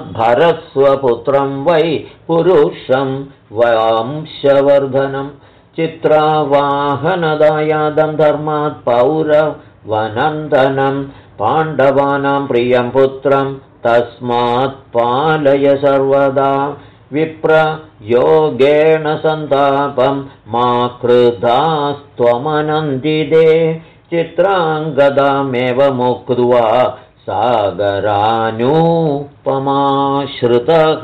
तस्माद्भरस्वपुत्रं वै पुरुषं वंशवर्धनं चित्रावाहनदायादं धर्मात् पौरवनन्दनं पाण्डवानां प्रियं पुत्रं तस्मात् पालय सर्वदा विप्रयोगेण सन्तापं मा कृधास्त्वमनन्दिते चित्राङ्गदामेव मुक्त्वा सागरानुपमाश्रितः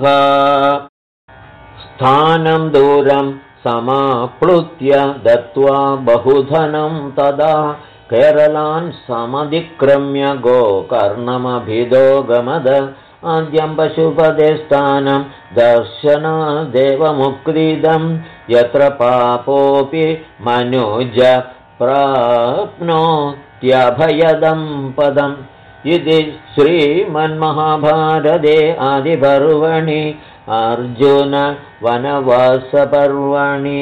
स्थानं दूरं समाप्लुत्य दत्त्वा बहुधनं तदा केरलान् समधिक्रम्य गोकर्णमभिदो गमद आद्यं पशुपते स्थानं दर्शनादेवमुक्तिदं यत्र पापोऽपि मनुज प्राप्नोत्यभयदं पदम् इति श्रीमन्महाभारते आदिपर्वणि अर्जुनवनवासपर्वणि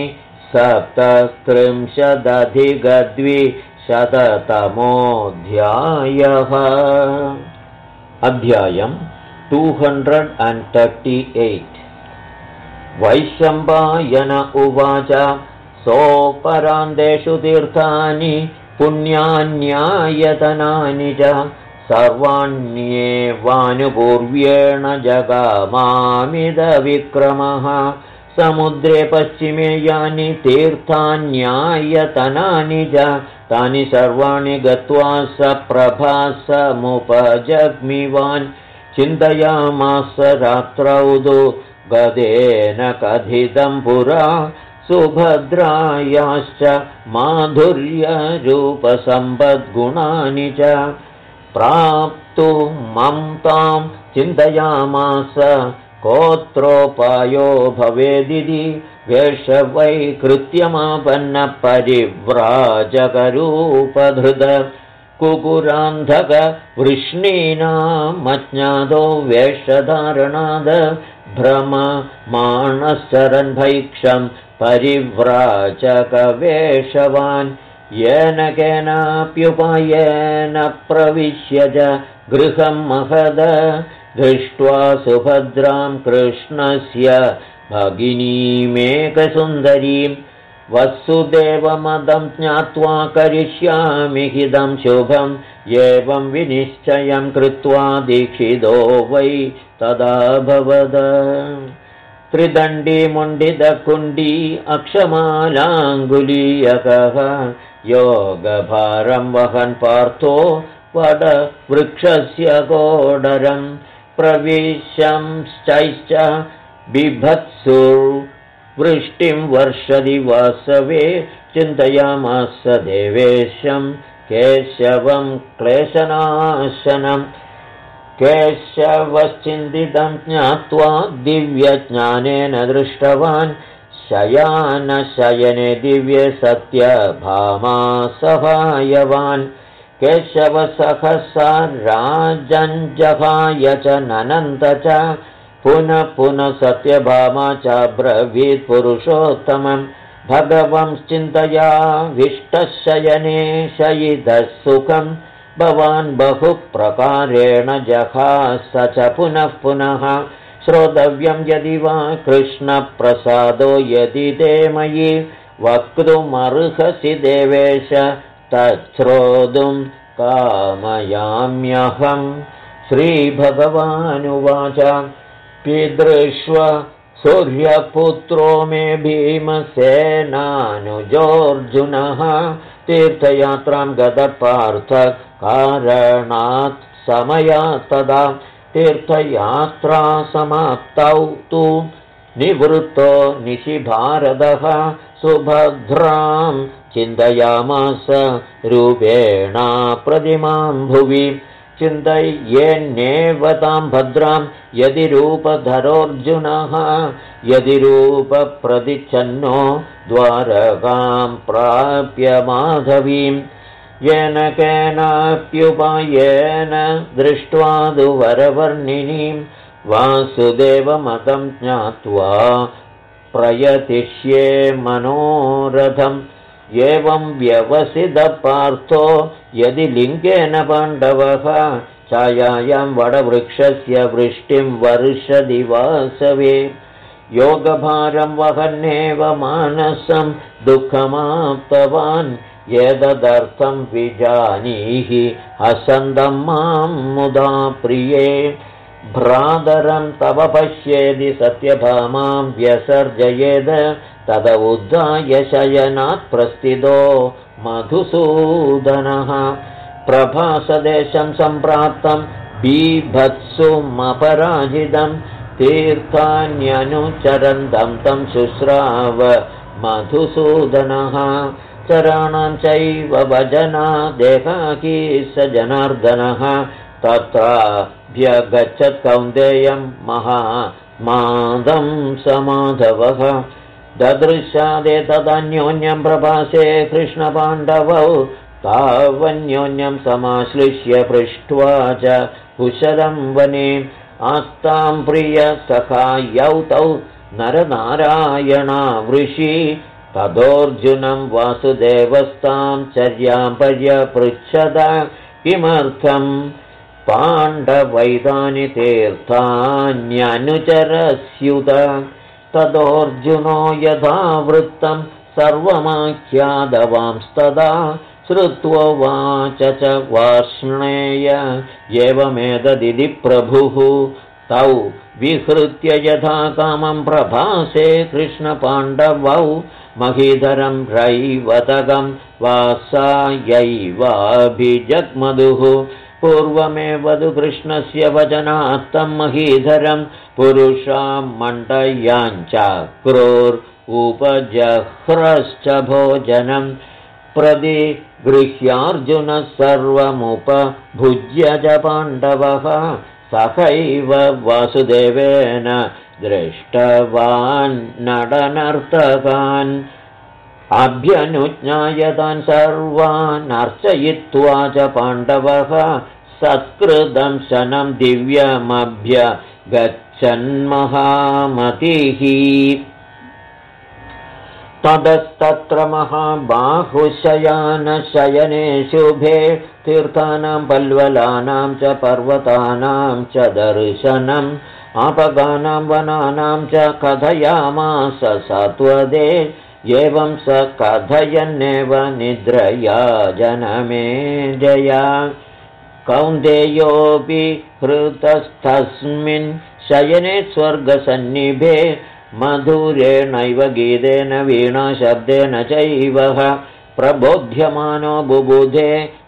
37+200तमोऽध्यायः अध्यायम् 238 वैशम्पायन उवाच सोपरान्तेषु तीर्थानि पुण्यान्यायतनानि च सर्वाण्येवानुपूर्व्येण जगामामिदविक्रमः समुद्रे पश्चिमे यानि तीर्थान्यायतनानि च तानि सर्वाणि गत्वा स प्रभासमुपजग्मिवान् चिन्तयामास रात्रौ तु गदेन कथितं पुरा सुभद्रायाश्च माधुर्यरूपसम्पद्गुणानि च प्राप्तुमं तां चिन्तयामास कोत्रोपायो भवेदिति वेषवैकृत्यमापन्नपरिव्राजकरूपधृत कुकुरान्धकवृष्णीनामज्ञातो वेषधारणाद भ्रममाणश्चरन् भैक्षं परिव्राजकवेषवान् येन केनाप्युपायेन प्रविश्य च गृहं महद दृष्ट्वा सुभद्रां कृष्णस्य भगिनीमेकसुन्दरीं वसुदेवमदं ज्ञात्वा करिष्यामि हिदं शुभं एवं विनिश्चयं कृत्वा दीक्षितो वै तदा भवद त्रिदण्डी मुण्डितकुण्डी अक्षमालाङ्गुलीयकः योगभारं वहन् पार्थो वटवृक्षस्य कोडरं प्रविशंश्चैश्च बिभत्सु वृष्टिं वर्षदि वासवे चिन्तयामास देवेशं केशवं क्लेशनाशनं केशवश्चिन्तितं ज्ञात्वा दिव्यज्ञानेन दृष्टवान् शयानशयने दिव्ये सत्यभामासहायवान् केशवसहसा राजञ्जहाय च ननन्द च पुनः पुनः सत्यभामा च ब्रवीत् पुरुषोत्तमं भगवं चिन्तया विष्टशयने शयितः सुखं भवान् बहुप्रकारेण जहास च पुनः पुनः श्रोतव्यं यदि वा कृष्णप्रसादो यदि ते मयि वक्तुमर्हसि देवेश तच्छ्रोतुं कामयाम्यहम् श्रीभगवानुवाच पितृष्व सूर्यपुत्रो मे भीमसेनानुजोऽर्जुनः तीर्थयात्रां गतपार्थ कारणात् समयात् तदा तीर्थयात्रा समाप्तौ तु निवृत्तो निशिभारतः सुभद्रां चिन्तयामास रूपेण प्रतिमां भुवि चिन्तयेन्नेव तां भद्रां यदि रूपधरोऽर्जुनः यदि रूपप्रतिच्छन्नो द्वारकां प्राप्य माधवीं येन केनाप्युपायेन दृष्ट्वा तु वरवर्णिनीं वासुदेवमतं ज्ञात्वा प्रयतिष्ये मनोरथम् एवं व्यवसितपार्थो यदि लिङ्गेन पाण्डवः छायायां वडवृक्षस्य वृष्टिं वर्षदि वासवे योगभारं वहन्नेव मानसं दुःखमाप्तवान् एतदर्थं विजानीहि हसन्तं मां मुदा प्रिये भ्रातरं तव पश्येदि सत्यभामां व्यसर्जयेद तद उद्धाय शयनात् प्रस्थितो मधुसूदनः प्रभासदेशं सम्प्राप्तं बीभत्सुमपराजितं तीर्थान्यनुचरन्तं तं शुश्राव मधुसूदनः चराणां चैव भजना देहाकी स जनार्दनः तत्राभ्यगच्छत् कौन्तेयं महामादं समाधवः ददृशादे तदन्योन्यं प्रभासे कृष्णपाण्डवौ तावन्योन्यं समाश्लिष्य पृष्ट्वा च कुशलं वने आस्तां प्रियसखायौ तौ नरनारायणा वृषि तदोऽर्जुनं वासुदेवस्तां चर्यां पर्यपृच्छद किमर्थं पाण्डवैतानि तीर्थान्यनुचरस्युत तदोऽर्जुनो यथा वृत्तं सर्वमाख्यादवांस्तदा श्रुत्वोवाच च वार्ष्णेय एवमेतदिति प्रभुः तौ विहृत्य यथा कामं प्रभासे कृष्णपाण्डवौ महीधरं रैवतगं वासायैवाभिजग्मधुः पूर्वमेव तु कृष्णस्य वचनात्तं महीधरं पुरुषां मण्डयाञ्चक्रोरुपजह्रश्च भोजनं प्रतिगृह्यार्जुनः सर्वमुपभुज्य च पाण्डवः सहैव वासुदेवेन दृष्टवान् नडनर्तकान् अभ्यनुज्ञायतान् सर्वान् अर्चयित्वा च पाण्डवः सत्कृतं शनं दिव्यमभ्यगच्छन्महामतिः ततस्तत्र महाबाहुशयानशयने शुभे तीर्थानां पल्वलानां च पर्वतानां च दर्शनम् आपगानां वनानां च कथयामास सत्वदे एवं स कथयन्नेव निद्रया जनमेजया कौन्तेयोऽपि हृतस्तस्मिन् शयने स्वर्गसन्निभे मधुरेणैव गीतेन वीणाशब्देन चैव प्रबोध्यमानो बुबुधे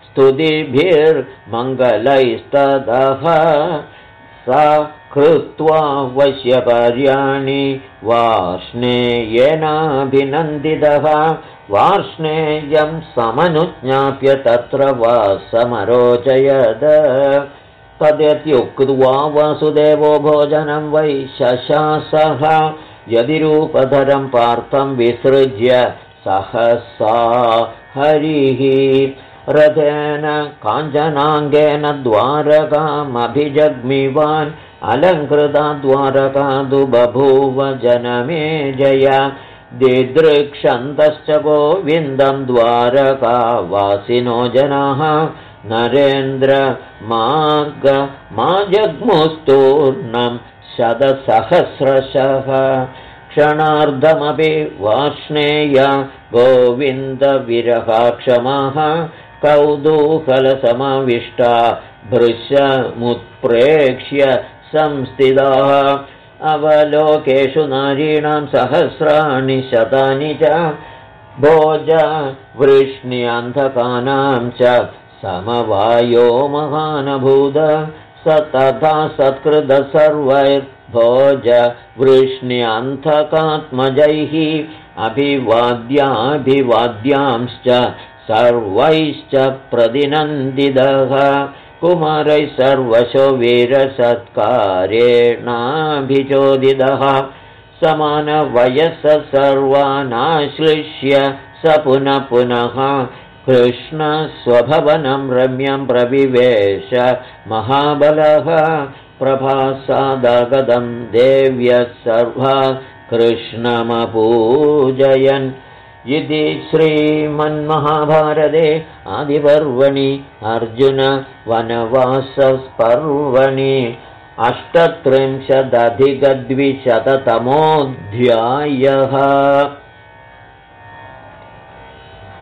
स्तुतिभिर्मङ्गलैस्ततः सा कृत्वा वश्यपर्याणि वार्ष्णेयेनाभिनन्दितः वार्ष्णेयं समनुज्ञाप्य तत्र वासमरोचयद तदेत्युक्त्वा वासुदेवो भोजनं वै शशासः यदि रूपधरं पार्थं विसृज्य सहसा हरिः रथेन काञ्चनाङ्गेन द्वारकामभिजग्मिवान् अलङ्कृता द्वारकादु बभूव जनमेजय दिदृक्षन्तश्च गोविन्दं द्वारकावासिनो जनाः नरेन्द्र माजग्मुस्तूर्णं शतसहस्रशः क्षणार्धमपि वार्ष्णेय गोविन्दविरहाक्षमाः कौतूहलसमाविष्टा भृशमुत्प्रेक्ष्य संस्थिताः अवलोकेषु नारीणां सहस्राणि शतानि च भोज वृष्ण्यन्धकानां च समवायो महानभूत स तथा सत्कृत सर्वैर्भोज वृष्ण्यन्धकात्मजैः अभिवाद्याभिवाद्यांश्च सर्वैश्च प्रतिनन्दितः कुमारैः सर्वशो वीरसत्कारेणाभिचोदितः समानवयसः सर्वानाश्लिष्य स पुनः पुनः कृष्णस्वभवनं रम्यं प्रविवेश महाबलः प्रभासादागतं देव्यः सर्वा कृष्णमपूजयन् इति श्रीमन्महाभारते आदिपर्वणि अर्जुनवनवासपर्वणि अष्टत्रिंशदधिकद्विशततमोऽध्यायः।